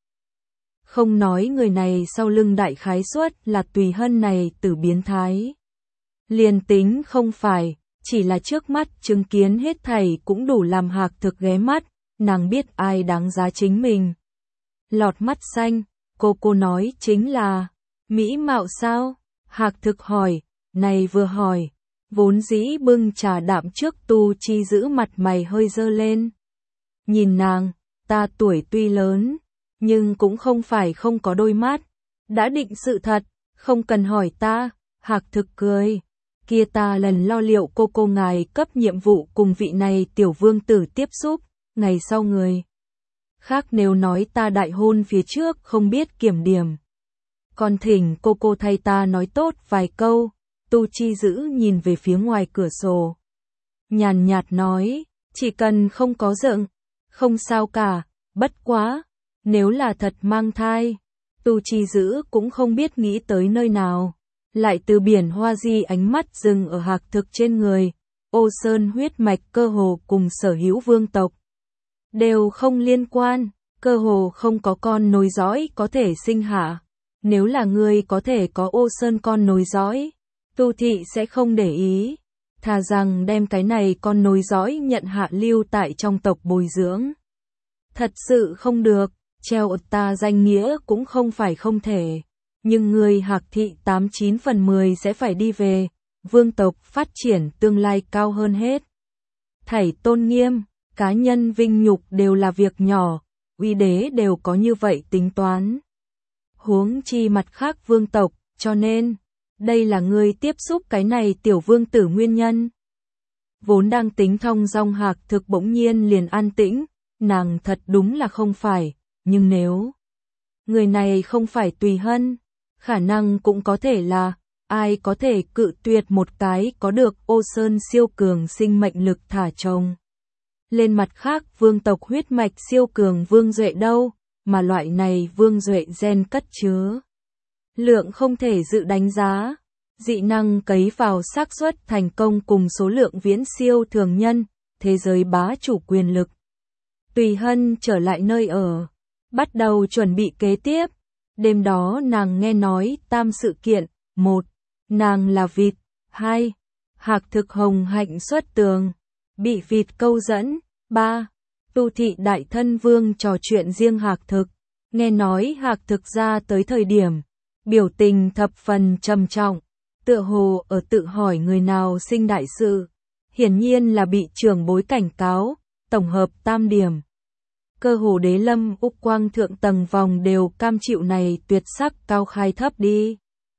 S1: Không nói người này sau lưng đại khái suất là Tùy Hân này tử biến thái. Liền tính không phải, chỉ là trước mắt chứng kiến hết thảy cũng đủ làm Hạc Thực ghé mắt, nàng biết ai đáng giá chính mình. Lọt mắt xanh, cô nói chính là, mỹ mạo sao? Hạc Thực hỏi, này vừa hỏi, vốn dĩ bưng trà đạm trước Tu Chi giữ mặt mày hơi dơ lên. Nhìn nàng, ta tuổi tuy lớn, nhưng cũng không phải không có đôi mắt, đã định sự thật, không cần hỏi ta. Hạc Thực cười, kia ta lần lo liệu cô ngài cấp nhiệm vụ cùng vị này tiểu vương tử tiếp xúc, ngày sau người khác nếu nói ta đại hôn phía trước không biết kiểm điểm. Còn thỉnh cô thay ta nói tốt vài câu. Tu Chi giữ nhìn về phía ngoài cửa sổ. Nhàn nhạt nói, chỉ cần không có giận, không sao cả, bất quá, nếu là thật mang thai. Tu Chi giữ cũng không biết nghĩ tới nơi nào. Lại từ biển hoa di ánh mắt dừng ở Hạc Thực trên người. Ô Sơn huyết mạch cơ hồ cùng sở hữu vương tộc. Đều không liên quan, cơ hồ không có con nối dõi có thể sinh hạ. Nếu là người có thể có Ô Sơn con nối dõi, Tu thị sẽ không để ý, thà rằng đem cái này con nối dõi nhận hạ lưu tại trong tộc bồi dưỡng. Thật sự không được, treo ta danh nghĩa cũng không phải không thể, nhưng người Hạc thị 89 phần 10 sẽ phải đi về, vương tộc phát triển tương lai cao hơn hết. Thảy tôn nghiêm, cá nhân vinh nhục đều là việc nhỏ, uy đế đều có như vậy tính toán. Huống chi mặt khác vương tộc, cho nên đây là người tiếp xúc cái này tiểu vương tử nguyên nhân. Vốn đang tính thong dong Hạc Thực bỗng nhiên liền an tĩnh, nàng thật đúng là không phải, nhưng nếu người này không phải Tùy Hân, khả năng cũng có thể là, ai có thể cự tuyệt một cái có được Ô Sơn siêu cường sinh mệnh lực thả chồng. Lên mặt khác vương tộc huyết mạch siêu cường vương duệ đâu, mà loại này vương duệ gen cất chứa lượng không thể dự đánh giá, dị năng cấy vào xác suất thành công cùng số lượng viễn siêu thường nhân, thế giới bá chủ quyền lực. Tùy Hân trở lại nơi ở, bắt đầu chuẩn bị kế tiếp. Đêm đó nàng nghe nói tam sự kiện, 1. Nàng là vịt, 2. Hạc Thực hồng hạnh xuất tường, bị vịt câu dẫn, 3. Tu thị đại thân vương trò chuyện riêng Hạc Thực, nghe nói Hạc Thực ra tới thời điểm, biểu tình thập phần trầm trọng, tựa hồ ở tự hỏi người nào sinh đại sự, hiển nhiên là bị trưởng bối cảnh cáo, tổng hợp tam điểm. Cơ hồ đế lâm úc quang thượng tầng vòng đều cam chịu này tuyệt sắc cao khai thấp đi.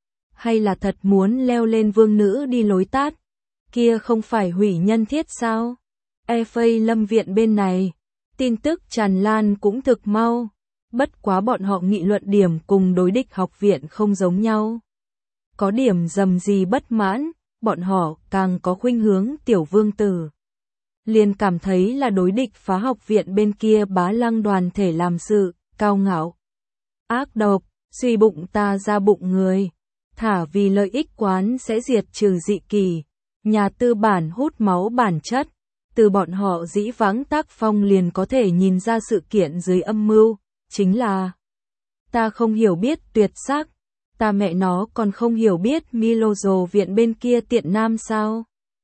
S1: Hay là thật muốn leo lên vương nữ đi lối tát, kia không phải hủy nhân thiết sao? Phây lâm viện bên này, tin tức tràn lan cũng thực mau. Bất quá bọn họ nghị luận điểm cùng đối địch học viện không giống nhau. Có điểm dầm gì bất mãn, bọn họ càng có khuynh hướng tiểu vương tử. Liền cảm thấy là đối địch phá học viện bên kia bá lăng đoàn thể làm sự, cao ngạo. Ác độc, suy bụng ta ra bụng người. Thả vì lợi ích quán sẽ diệt trừ dị kỳ. Nhà tư bản hút máu bản chất. Từ bọn họ dĩ vãng tác phong liền có thể nhìn ra sự kiện dưới âm mưu. Chính là, ta không hiểu biết tuyệt sắc, ta mẹ nó còn không hiểu biết Milozo viện bên kia tiện nam sao.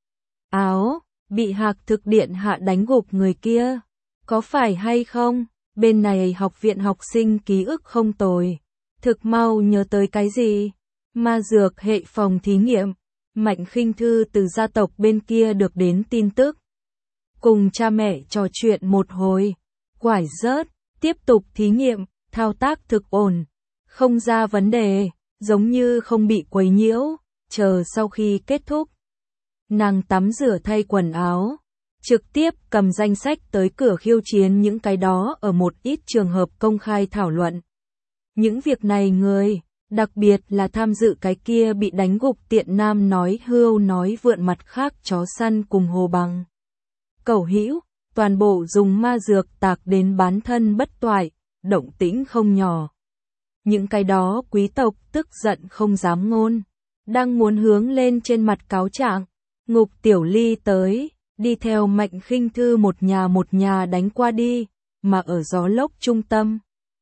S1: Áo, bị Hạc Thực điện hạ đánh gục người kia, có phải hay không? Bên này học viện học sinh ký ức không tồi, thực mau nhớ tới cái gì? Ma dược hệ phòng thí nghiệm, Mạnh Khinh Thư từ gia tộc bên kia được đến tin tức. Cùng cha mẹ trò chuyện một hồi, quải rớt. Tiếp tục thí nghiệm, thao tác thực ổn, không ra vấn đề, giống như không bị quấy nhiễu, chờ sau khi kết thúc. Nàng tắm rửa thay quần áo, trực tiếp cầm danh sách tới cửa khiêu chiến những cái đó ở một ít trường hợp công khai thảo luận. Những việc này người, đặc biệt là tham dự cái kia bị đánh gục tiện nam nói hưu nói vượn mặt khác chó săn cùng hồ bằng. Cẩu hữu, toàn bộ dùng ma dược tạc đến bán thân bất toại, động tĩnh không nhỏ. Những cái đó quý tộc tức giận không dám ngôn, đang muốn hướng lên trên mặt cáo trạng. Ngục Tiểu Ly tới, đi theo Mạnh Khinh Thư một nhà đánh qua đi, mà ở gió lốc trung tâm.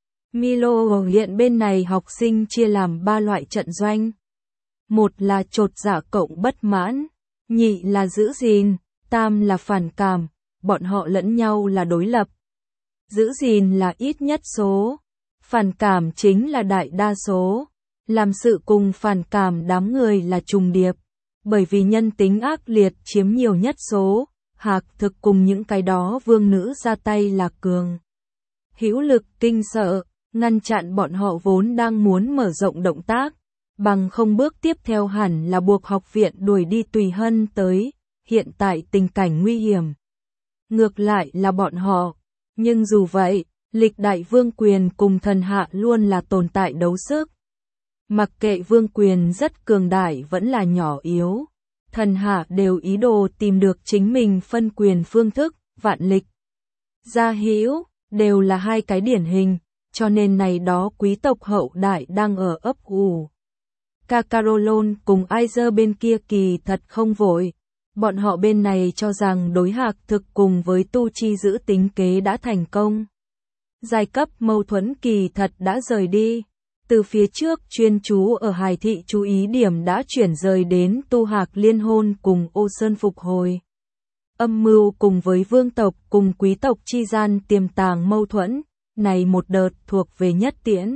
S1: Milo hiện bên này học sinh chia làm 3 loại trận doanh. Một là chột dạ cộng bất mãn, nhị là giữ gìn, tam là phản cảm, bọn họ lẫn nhau là đối lập. Giữ gìn là ít nhất số, phản cảm chính là đại đa số, làm sự cùng phản cảm đám người là trùng điệp, bởi vì nhân tính ác liệt chiếm nhiều nhất số, Hạc Thực cùng những cái đó vương nữ ra tay là cường. Hữu lực kinh sợ, ngăn chặn bọn họ vốn đang muốn mở rộng động tác, bằng không bước tiếp theo hẳn là buộc học viện đuổi đi Tùy Hân tới, hiện tại tình cảnh nguy hiểm. Ngược lại là bọn họ, nhưng dù vậy, lịch đại vương quyền cùng thần hạ luôn là tồn tại đấu sức. Mặc kệ vương quyền rất cường đại vẫn là nhỏ yếu, thần hạ đều ý đồ tìm được chính mình phân quyền phương thức, vạn lịch. Gia hữu, đều là hai cái điển hình, cho nên này đó quý tộc hậu đại đang ở ấp ủ. Cacarolon cùng Aizer bên kia kỳ thật không vội, bọn họ bên này cho rằng đối Hạc Thực cùng với Tu Chi giữ tính kế đã thành công. Giai cấp mâu thuẫn kỳ thật đã rời đi, từ phía trước chuyên chú ở Hải thị chú ý điểm đã chuyển rời đến Tu Hạc liên hôn cùng Ô Sơn phục hồi. Âm mưu cùng với vương tộc cùng quý tộc chi gian tiềm tàng mâu thuẫn, này một đợt thuộc về nhất tiễn.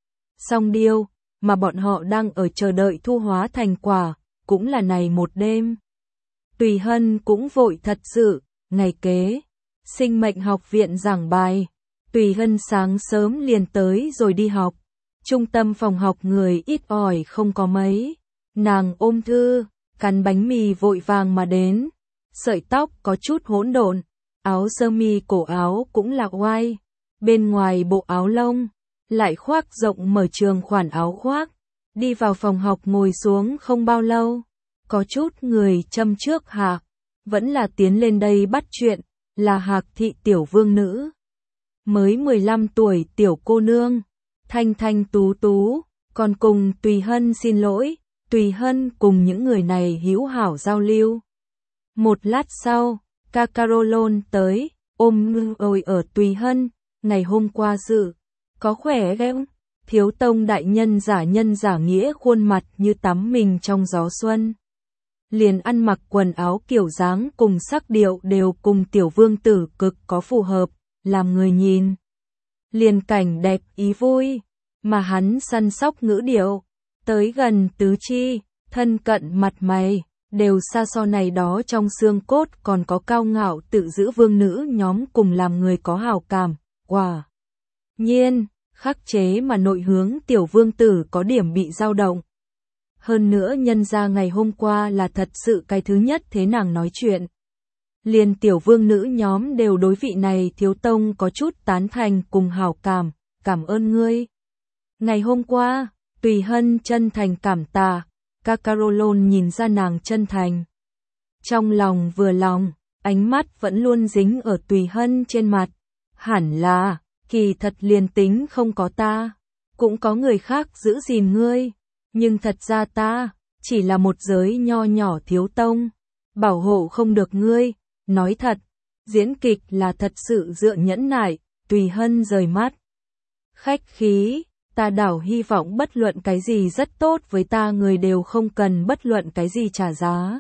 S1: Song điêu, mà bọn họ đang ở chờ đợi thu hóa thành quả, cũng là này một đêm. Tùy Hân cũng vội thật sự, ngày kế, sinh mệnh học viện giảng bài, Tùy Hân sáng sớm liền tới rồi đi học. Trung tâm phòng học người ít ỏi không có mấy, nàng ôm thư, cắn bánh mì vội vàng mà đến, sợi tóc có chút hỗn độn, áo sơ mi cổ áo cũng là oai, bên ngoài bộ áo lông, lại khoác rộng mở trường khoản áo khoác, đi vào phòng học ngồi xuống không bao lâu, có chút người châm trước Hạc, vẫn là tiến lên đây bắt chuyện, là Hạc thị tiểu vương nữ, mới 15 tuổi tiểu cô nương. Thanh thanh tú tú, còn cùng Tùy Hân xin lỗi, Tùy Hân cùng những người này hữu hảo giao lưu. Một lát sau, Cacarolon tới, ôm ngư ôi ở Tùy Hân, ngày hôm qua sự, có khỏe không? Thiếu tông đại nhân giả nghĩa khuôn mặt như tắm mình trong gió xuân. Liền ăn mặc quần áo kiểu dáng cùng sắc điệu đều cùng tiểu vương tử cực có phù hợp, làm người nhìn. Liền cảnh đẹp ý vui, mà hắn săn sóc ngữ điệu, tới gần tứ chi, thân cận mặt mày, đều xa so này đó trong xương cốt còn có cao ngạo tự giữ vương nữ nhóm cùng làm người có hào cảm, quả. Nhiên, khắc chế mà nội hướng tiểu vương tử có điểm bị dao động. Hơn nữa nhân ra ngày hôm qua là thật sự cái thứ nhất thế nàng nói chuyện. Liền tiểu vương nữ nhóm đều đối vị này thiếu tông có chút tán thành cùng hảo cảm ơn ngươi. Ngày hôm qua, Tùy Hân chân thành cảm tạ, Cacarolon nhìn ra nàng chân thành. Trong lòng vừa lòng, ánh mắt vẫn luôn dính ở Tùy Hân trên mặt. Hẳn là, kỳ thật liền tính không có ta, cũng có người khác giữ gìn ngươi, nhưng thật ra ta, chỉ là một giới nho nhỏ thiếu tông, bảo hộ không được ngươi. Nói thật, diễn kịch là thật sự dựa nhẫn nại, Tùy Hân rời mắt. Khách khí, ta đảo hy vọng bất luận cái gì rất tốt với ta người đều không cần bất luận cái gì trả giá.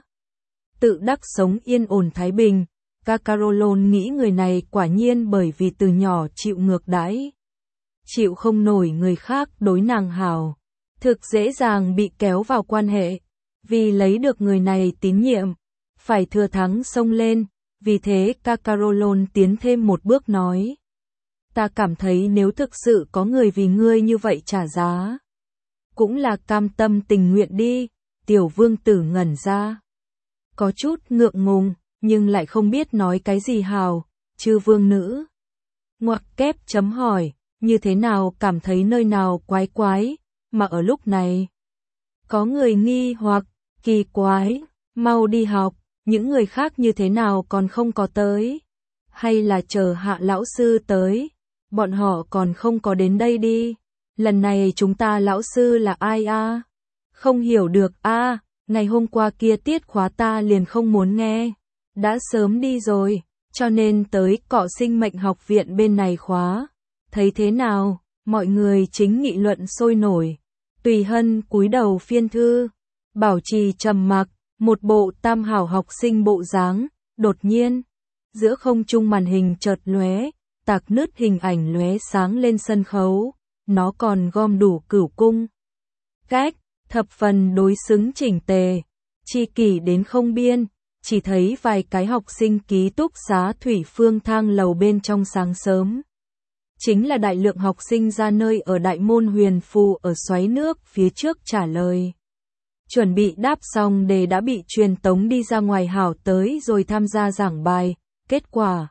S1: Tự đắc sống yên ổn thái bình, Cacarolon nghĩ người này quả nhiên bởi vì từ nhỏ chịu ngược đãi. Chịu không nổi người khác đối nàng hảo, thực dễ dàng bị kéo vào quan hệ, vì lấy được người này tín nhiệm, phải thừa thắng xông lên. Vì thế Cacarolon tiến thêm một bước nói. Ta cảm thấy nếu thực sự có người vì ngươi như vậy trả giá, cũng là cam tâm tình nguyện đi, Tiểu Vương Tử ngẩn ra. Có chút ngượng ngùng, nhưng lại không biết nói cái gì hào. Chư vương nữ. Ngoặc kép chấm hỏi, như thế nào cảm thấy nơi nào quái quái, mà ở lúc này. Có người nghi hoặc, kỳ quái, mau đi học, những người khác như thế nào còn không có tới. Hay là chờ Hạ lão sư tới, bọn họ còn không có đến đây đi. Lần này chúng ta lão sư là ai a? Không hiểu được a, ngày hôm qua kia tiết khóa ta liền không muốn nghe. Đã sớm đi rồi, cho nên tới cọ sinh mệnh học viện bên này khóa. Thấy thế nào, mọi người chính nghị luận sôi nổi. Tùy Hân cúi đầu phiên thư, bảo trì trầm mặc, một bộ tam hảo học sinh bộ dáng. Đột nhiên, giữa không trung màn hình chợt lóe, tạc nứt hình ảnh lóe sáng lên sân khấu. Nó còn gom đủ cửu cung cách, thập phần đối xứng chỉnh tề, chi kỷ đến không biên. Chỉ thấy vài cái học sinh ký túc xá thủy phương thang lầu bên trong sáng sớm. Chính là đại lượng học sinh ra nơi ở đại môn huyền phù ở xoáy nước phía trước trả lời. Chuẩn bị đáp xong đề đã bị truyền tống đi ra ngoài hảo tới rồi tham gia giảng bài. Kết quả.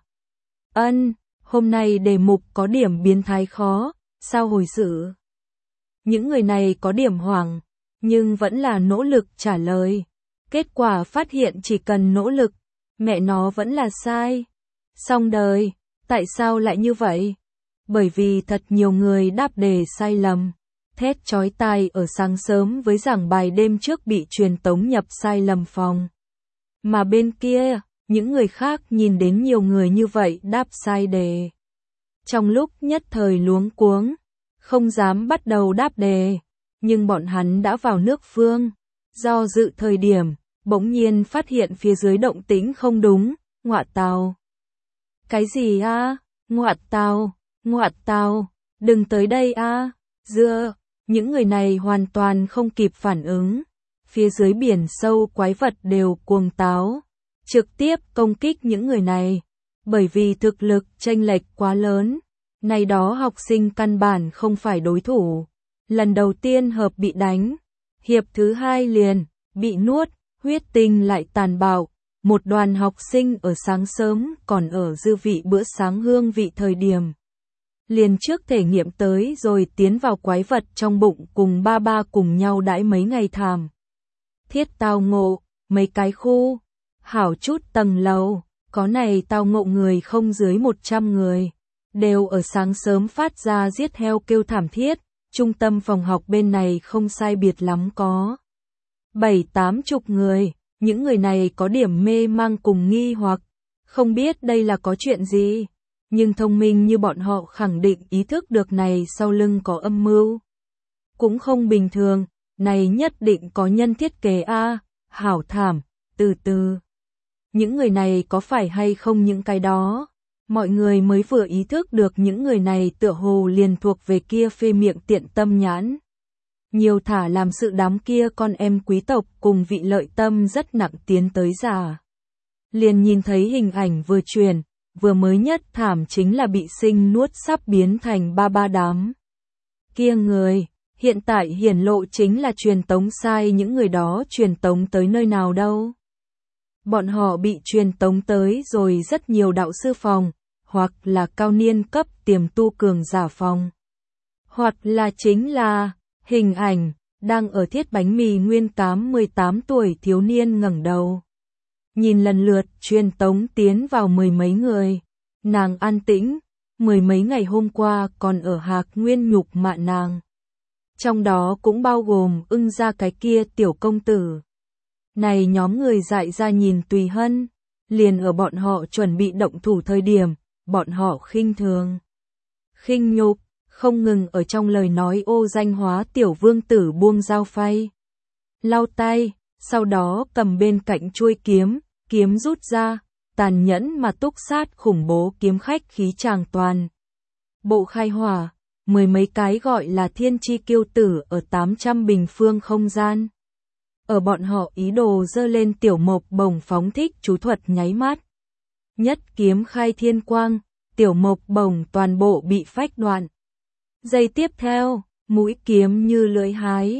S1: Hôm nay đề mục có điểm biến thái khó, sao hồi sự? Những người này có điểm hoảng, nhưng vẫn là nỗ lực trả lời. Kết quả phát hiện chỉ cần nỗ lực, mẹ nó vẫn là sai. Xong đời, tại sao lại như vậy? Bởi vì thật nhiều người đáp đề sai lầm. Thét chói tai ở sáng sớm với giảng bài đêm trước bị truyền tống nhập sai lầm phòng. Mà bên kia, những người khác nhìn đến nhiều người như vậy đáp sai đề. Trong lúc nhất thời luống cuống, không dám bắt đầu đáp đề, nhưng bọn hắn đã vào nước phương. Do dự thời điểm, bỗng nhiên phát hiện phía dưới động tĩnh không đúng, ngoạ tào. Cái gì a? Ngoạ tào, đừng tới đây a. Những người này hoàn toàn không kịp phản ứng. Phía dưới biển sâu quái vật đều cuồng táo, trực tiếp công kích những người này. Bởi vì thực lực chênh lệch quá lớn, này đó học sinh căn bản không phải đối thủ. Lần đầu tiên hợp bị đánh, hiệp thứ hai liền bị nuốt, huyết tinh lại tàn bạo. Một đoàn học sinh ở sáng sớm còn ở dư vị bữa sáng hương vị thời điểm. Liền trước thể nghiệm tới rồi tiến vào quái vật trong bụng cùng ba cùng nhau đãi mấy ngày thảm. Thiết tao ngộ, mấy cái khu, hảo chút tầng lầu, có này tao ngộ người không dưới 100 người. Đều ở sáng sớm phát ra giết heo kêu thảm thiết, trung tâm phòng học bên này không sai biệt lắm có 7-80 người, những người này có điểm mê mang cùng nghi hoặc, không biết đây là có chuyện gì, nhưng thông minh như bọn họ khẳng định ý thức được này sau lưng có âm mưu. Cũng không bình thường, này nhất định có nhân thiết kế a, hảo thảm, từ từ. Những người này có phải hay không những cái đó? Mọi người mới vừa ý thức được những người này tựa hồ liền thuộc về kia phê miệng tiện tâm nhãn. Nhiều thả làm sự đám kia con em quý tộc cùng vị lợi tâm rất nặng tiến tới giả. Liền nhìn thấy hình ảnh vừa truyền, vừa mới nhất thảm chính là bị sinh nuốt sắp biến thành ba đám. Kia người, hiện tại hiển lộ chính là truyền tống sai, những người đó truyền tống tới nơi nào đâu. Bọn họ bị truyền tống tới rồi rất nhiều đạo sư phòng, hoặc là cao niên cấp tiềm tu cường giả phòng. Hoặc là chính là, hình ảnh, đang ở thiết bánh mì nguyên cám 18 tuổi thiếu niên ngẩng đầu. Nhìn lần lượt truyền tống tiến vào mười mấy người, nàng an tĩnh, mười mấy ngày hôm qua còn ở Hạc Nguyên nhục mạ nàng. Trong đó cũng bao gồm ưng ra cái kia tiểu công tử. Này nhóm người dại ra nhìn Tùy Hân, liền ở bọn họ chuẩn bị động thủ thời điểm, bọn họ khinh thường, khinh nhục, không ngừng ở trong lời nói ô danh hóa tiểu vương tử buông dao phay. Lau tay, sau đó cầm bên cạnh chuôi kiếm rút ra, tàn nhẫn mà túc sát khủng bố kiếm khách khí tràng toàn. Bộ khai hỏa, mười mấy cái gọi là thiên chi kiêu tử ở 800 bình phương không gian. Ở bọn họ ý đồ dơ lên tiểu mộc bổng phóng thích chú thuật nháy mắt. Nhất kiếm khai thiên quang, tiểu mộc bổng toàn bộ bị phách đoạn. Giây tiếp theo, mũi kiếm như lưỡi hái,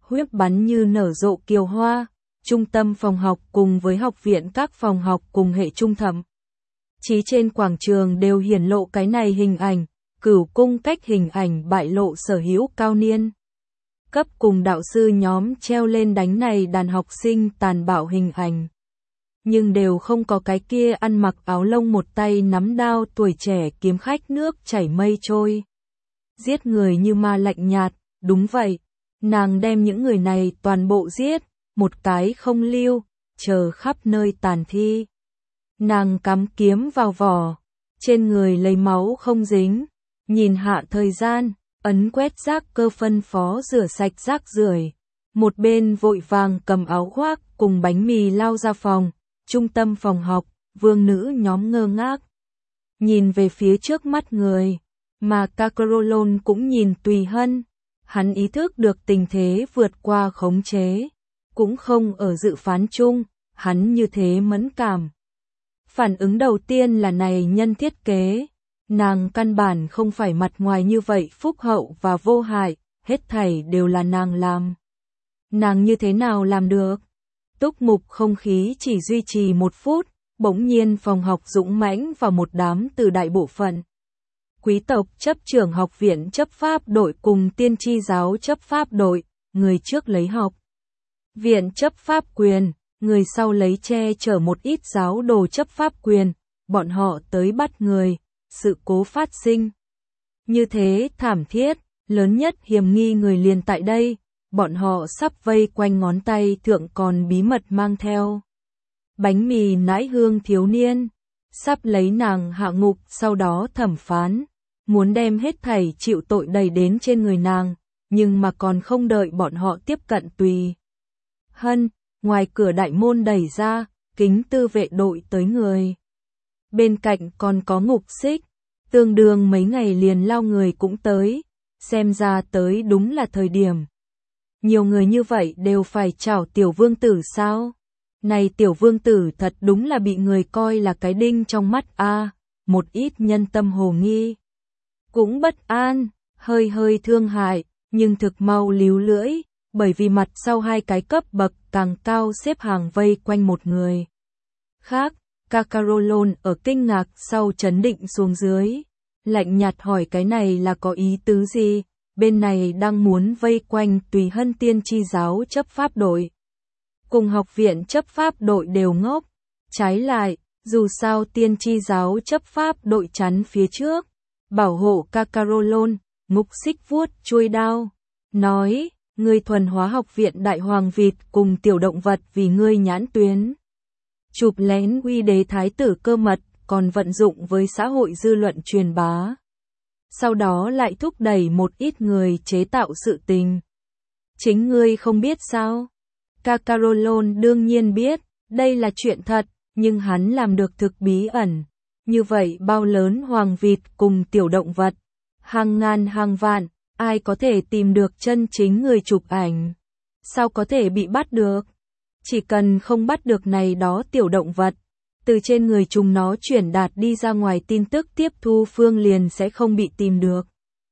S1: huyết bắn như nở rộ kiều hoa, trung tâm phòng học cùng với học viện các phòng học cùng hệ trung thậm chí trên quảng trường đều hiển lộ cái này hình ảnh, Cửu cung cách hình ảnh bại lộ sở hữu cao niên cấp cùng đạo sư nhóm treo lên đánh này đàn học sinh tàn bạo hình ảnh. Nhưng đều không có cái kia ăn mặc áo lông một tay nắm đao tuổi trẻ kiếm khách nước chảy mây trôi. Giết người như ma lạnh nhạt, đúng vậy, nàng đem những người này toàn bộ giết, một cái không lưu, chờ khắp nơi tàn thi. Nàng cắm kiếm vào vỏ, trên người lấy máu không dính, nhìn hạ thời gian, ấn quét rác cơ phân phó rửa sạch rác rưởi. Một bên vội vàng cầm áo khoác cùng bánh mì lao ra phòng, trung tâm phòng học, vương nữ nhóm ngơ ngác. Nhìn về phía trước mắt người, mà Cacarolon cũng nhìn Tùy Hân, hắn ý thức được tình thế vượt qua khống chế, cũng không ở dự phán chung, hắn như thế mẫn cảm. Phản ứng đầu tiên là này nhân thiết kế, nàng căn bản không phải mặt ngoài như vậy phúc hậu và vô hại, hết thảy đều là nàng làm. Nàng như thế nào làm được? Túc mục không khí chỉ duy trì 1 phút, bỗng nhiên phòng học dũng mãnh vào một đám từ đại bộ phận. Quý tộc chấp trưởng học viện chấp pháp đội cùng tiên tri giáo chấp pháp đội, người trước lấy học viện chấp pháp quyền, người sau lấy che chở một ít giáo đồ chấp pháp quyền, bọn họ tới bắt người, sự cố phát sinh. Như thế thảm thiết, lớn nhất hiểm nghi người liền tại đây, bọn họ sắp vây quanh ngón tay thượng còn bí mật mang theo. Bánh mì nãi hương thiếu niên, sắp lấy nàng hạ ngục sau đó thẩm phán, muốn đem hết thảy chịu tội đầy đến trên người nàng, nhưng mà còn không đợi bọn họ tiếp cận Tùy Hân, ngoài cửa đại môn đẩy ra, kính tư vệ đội tới người. Bên cạnh còn có ngục xích, tương đương mấy ngày liền lao người cũng tới, xem ra tới đúng là thời điểm. Nhiều người như vậy đều phải chào tiểu vương tử sao? Này tiểu vương tử thật đúng là bị người coi là cái đinh trong mắt a, một ít nhân tâm hồ nghi. Cũng bất an, hơi hơi thương hại, nhưng thực mau líu lưỡi, bởi vì mặt sau 2 cái cấp bậc càng cao xếp hàng vây quanh một người. Khác, Cacarolon ở kinh ngạc sau chấn định xuống dưới, lạnh nhạt hỏi cái này là có ý tứ gì, bên này đang muốn vây quanh Tùy Hân tiên tri giáo chấp pháp đội. Cùng học viện chấp pháp đội đều ngốc, trái lại, dù sao tiên tri giáo chấp pháp đội chắn phía trước, bảo hộ Cacarolon, ngục xích vuốt chuôi đao, nói, ngươi thuần hóa học viện đại hoàng vịt cùng tiểu động vật vì ngươi nhãn tuyến. Chụp lén uy đế thái tử cơ mật, còn vận dụng với xã hội dư luận truyền bá. Sau đó lại thúc đẩy một ít người chế tạo sự tình. Chính ngươi không biết sao? Cacarolon đương nhiên biết, đây là chuyện thật, nhưng hắn làm được thực bí ẩn. Như vậy bao lớn hoàng vịt cùng tiểu động vật, hàng ngàn hàng vạn, ai có thể tìm được chân chính người chụp ảnh? Sao có thể bị bắt được? Chỉ cần không bắt được này đó tiểu động vật, từ trên người chúng nó truyền đạt đi ra ngoài tin tức tiếp thu phương liền sẽ không bị tìm được.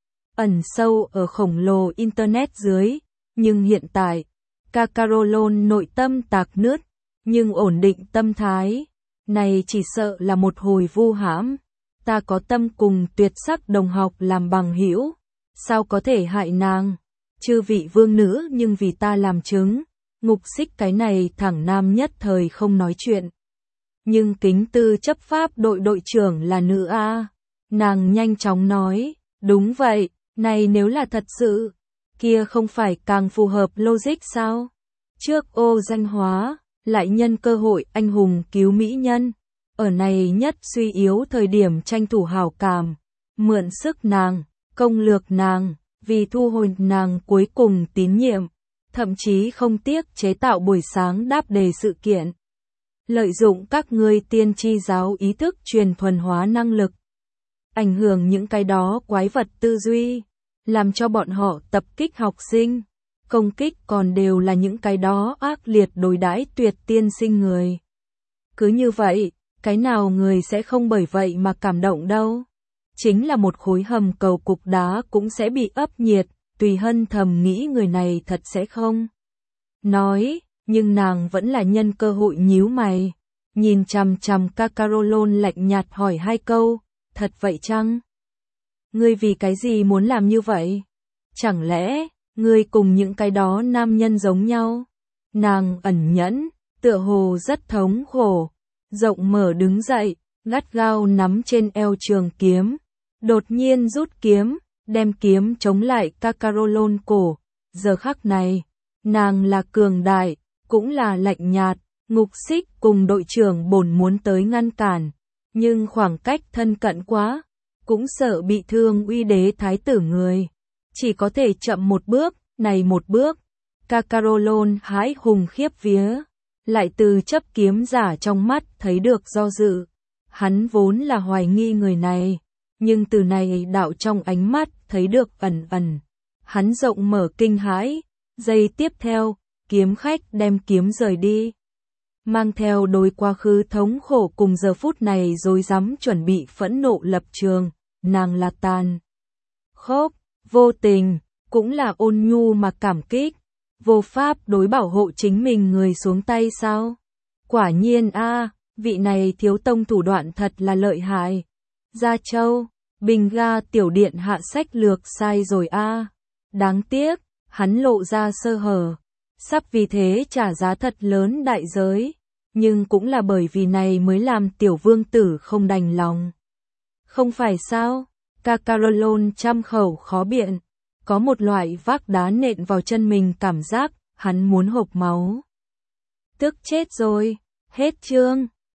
S1: Ẩn sâu ở khổng lồ Internet dưới, nhưng hiện tại, Cacarolon nội tâm tạc nứt, nhưng ổn định tâm thái. Này chỉ sợ là một hồi vu hãm. Ta có tâm cùng tuyệt sắc đồng học làm bằng hữu, sao có thể hại nàng? Chư vị vương nữ nhưng vì ta làm chứng. Ngục xích cái này thẳng nam nhất thời không nói chuyện. Nhưng kính tư chấp pháp đội đội trưởng là nữ a. Nàng nhanh chóng nói, đúng vậy, này nếu là thật sự, kia không phải càng phù hợp logic sao? Trước ô danh hóa, lại nhân cơ hội anh hùng cứu mỹ nhân. Ở này nhất suy yếu thời điểm tranh thủ hảo cảm, mượn sức nàng, công lược nàng, vì thu hồi nàng cuối cùng tín nhiệm, thậm chí không tiếc chế tạo buổi sáng đáp đề sự kiện. Lợi dụng các ngươi tiên tri giáo ý thức truyền thuần hóa năng lực, ảnh hưởng những cái đó quái vật tư duy, làm cho bọn họ tập kích học sinh, công kích còn đều là những cái đó ác liệt đối đãi tuyệt tiên sinh người. Cứ như vậy, cái nào người sẽ không bởi vậy mà cảm động đâu. Chính là một khối hầm cầu cục đá cũng sẽ bị ấp nhiệt, Tùy Hân thầm nghĩ người này thật sẽ không nói, nhưng nàng vẫn là nhân cơ hội nhíu mày, nhìn chằm chằm Cacarolon lạnh nhạt hỏi hai câu, thật vậy chăng? Ngươi vì cái gì muốn làm như vậy? Chẳng lẽ, ngươi cùng những cái đó nam nhân giống nhau? Nàng ẩn nhẫn, tựa hồ rất thống khổ, rộng mở đứng dậy, gắt gao nắm trên eo trường kiếm, đột nhiên rút kiếm, đem kiếm chống lại Cacarolon cổ. Giờ khắc này, nàng là cường đại, cũng là lạnh nhạt, Ngục Xích cùng đội trưởng bổn muốn tới ngăn cản, nhưng khoảng cách thân cận quá, cũng sợ bị thương uy đế thái tử người. Chỉ có thể chậm một bước, này một bước. Cacarolon hãi hùng khiếp vía, lại từ chấp kiếm giả trong mắt thấy được do dự. Hắn vốn là hoài nghi người này, nhưng từ này đạo trong ánh mắt thấy được ẩn ẩn. Hắn rộng mở kinh hãi, giây tiếp theo, kiếm khách đem kiếm rời đi. Mang theo đối quá khứ thống khổ cùng giờ phút này rối rắm chuẩn bị phẫn nộ lập trường, nàng là tàn khốc, vô tình, cũng là ôn nhu mà cảm kích, vô pháp đối bảo hộ chính mình người xuống tay sao? Quả nhiên a, vị này thiếu tông thủ đoạn thật là lợi hại. Gia Châu, Bình Ga tiểu điện hạ sách lược sai rồi a. Đáng tiếc, hắn lộ ra sơ hở, sắp vì thế trả giá thật lớn đại giới, nhưng cũng là bởi vì này mới làm tiểu vương tử không đành lòng. Không phải sao? Cacarolon trăm khẩu khó biện, có một loại vác đá nện vào chân mình cảm giác, hắn muốn hộc máu. Tức chết rồi, hết chương.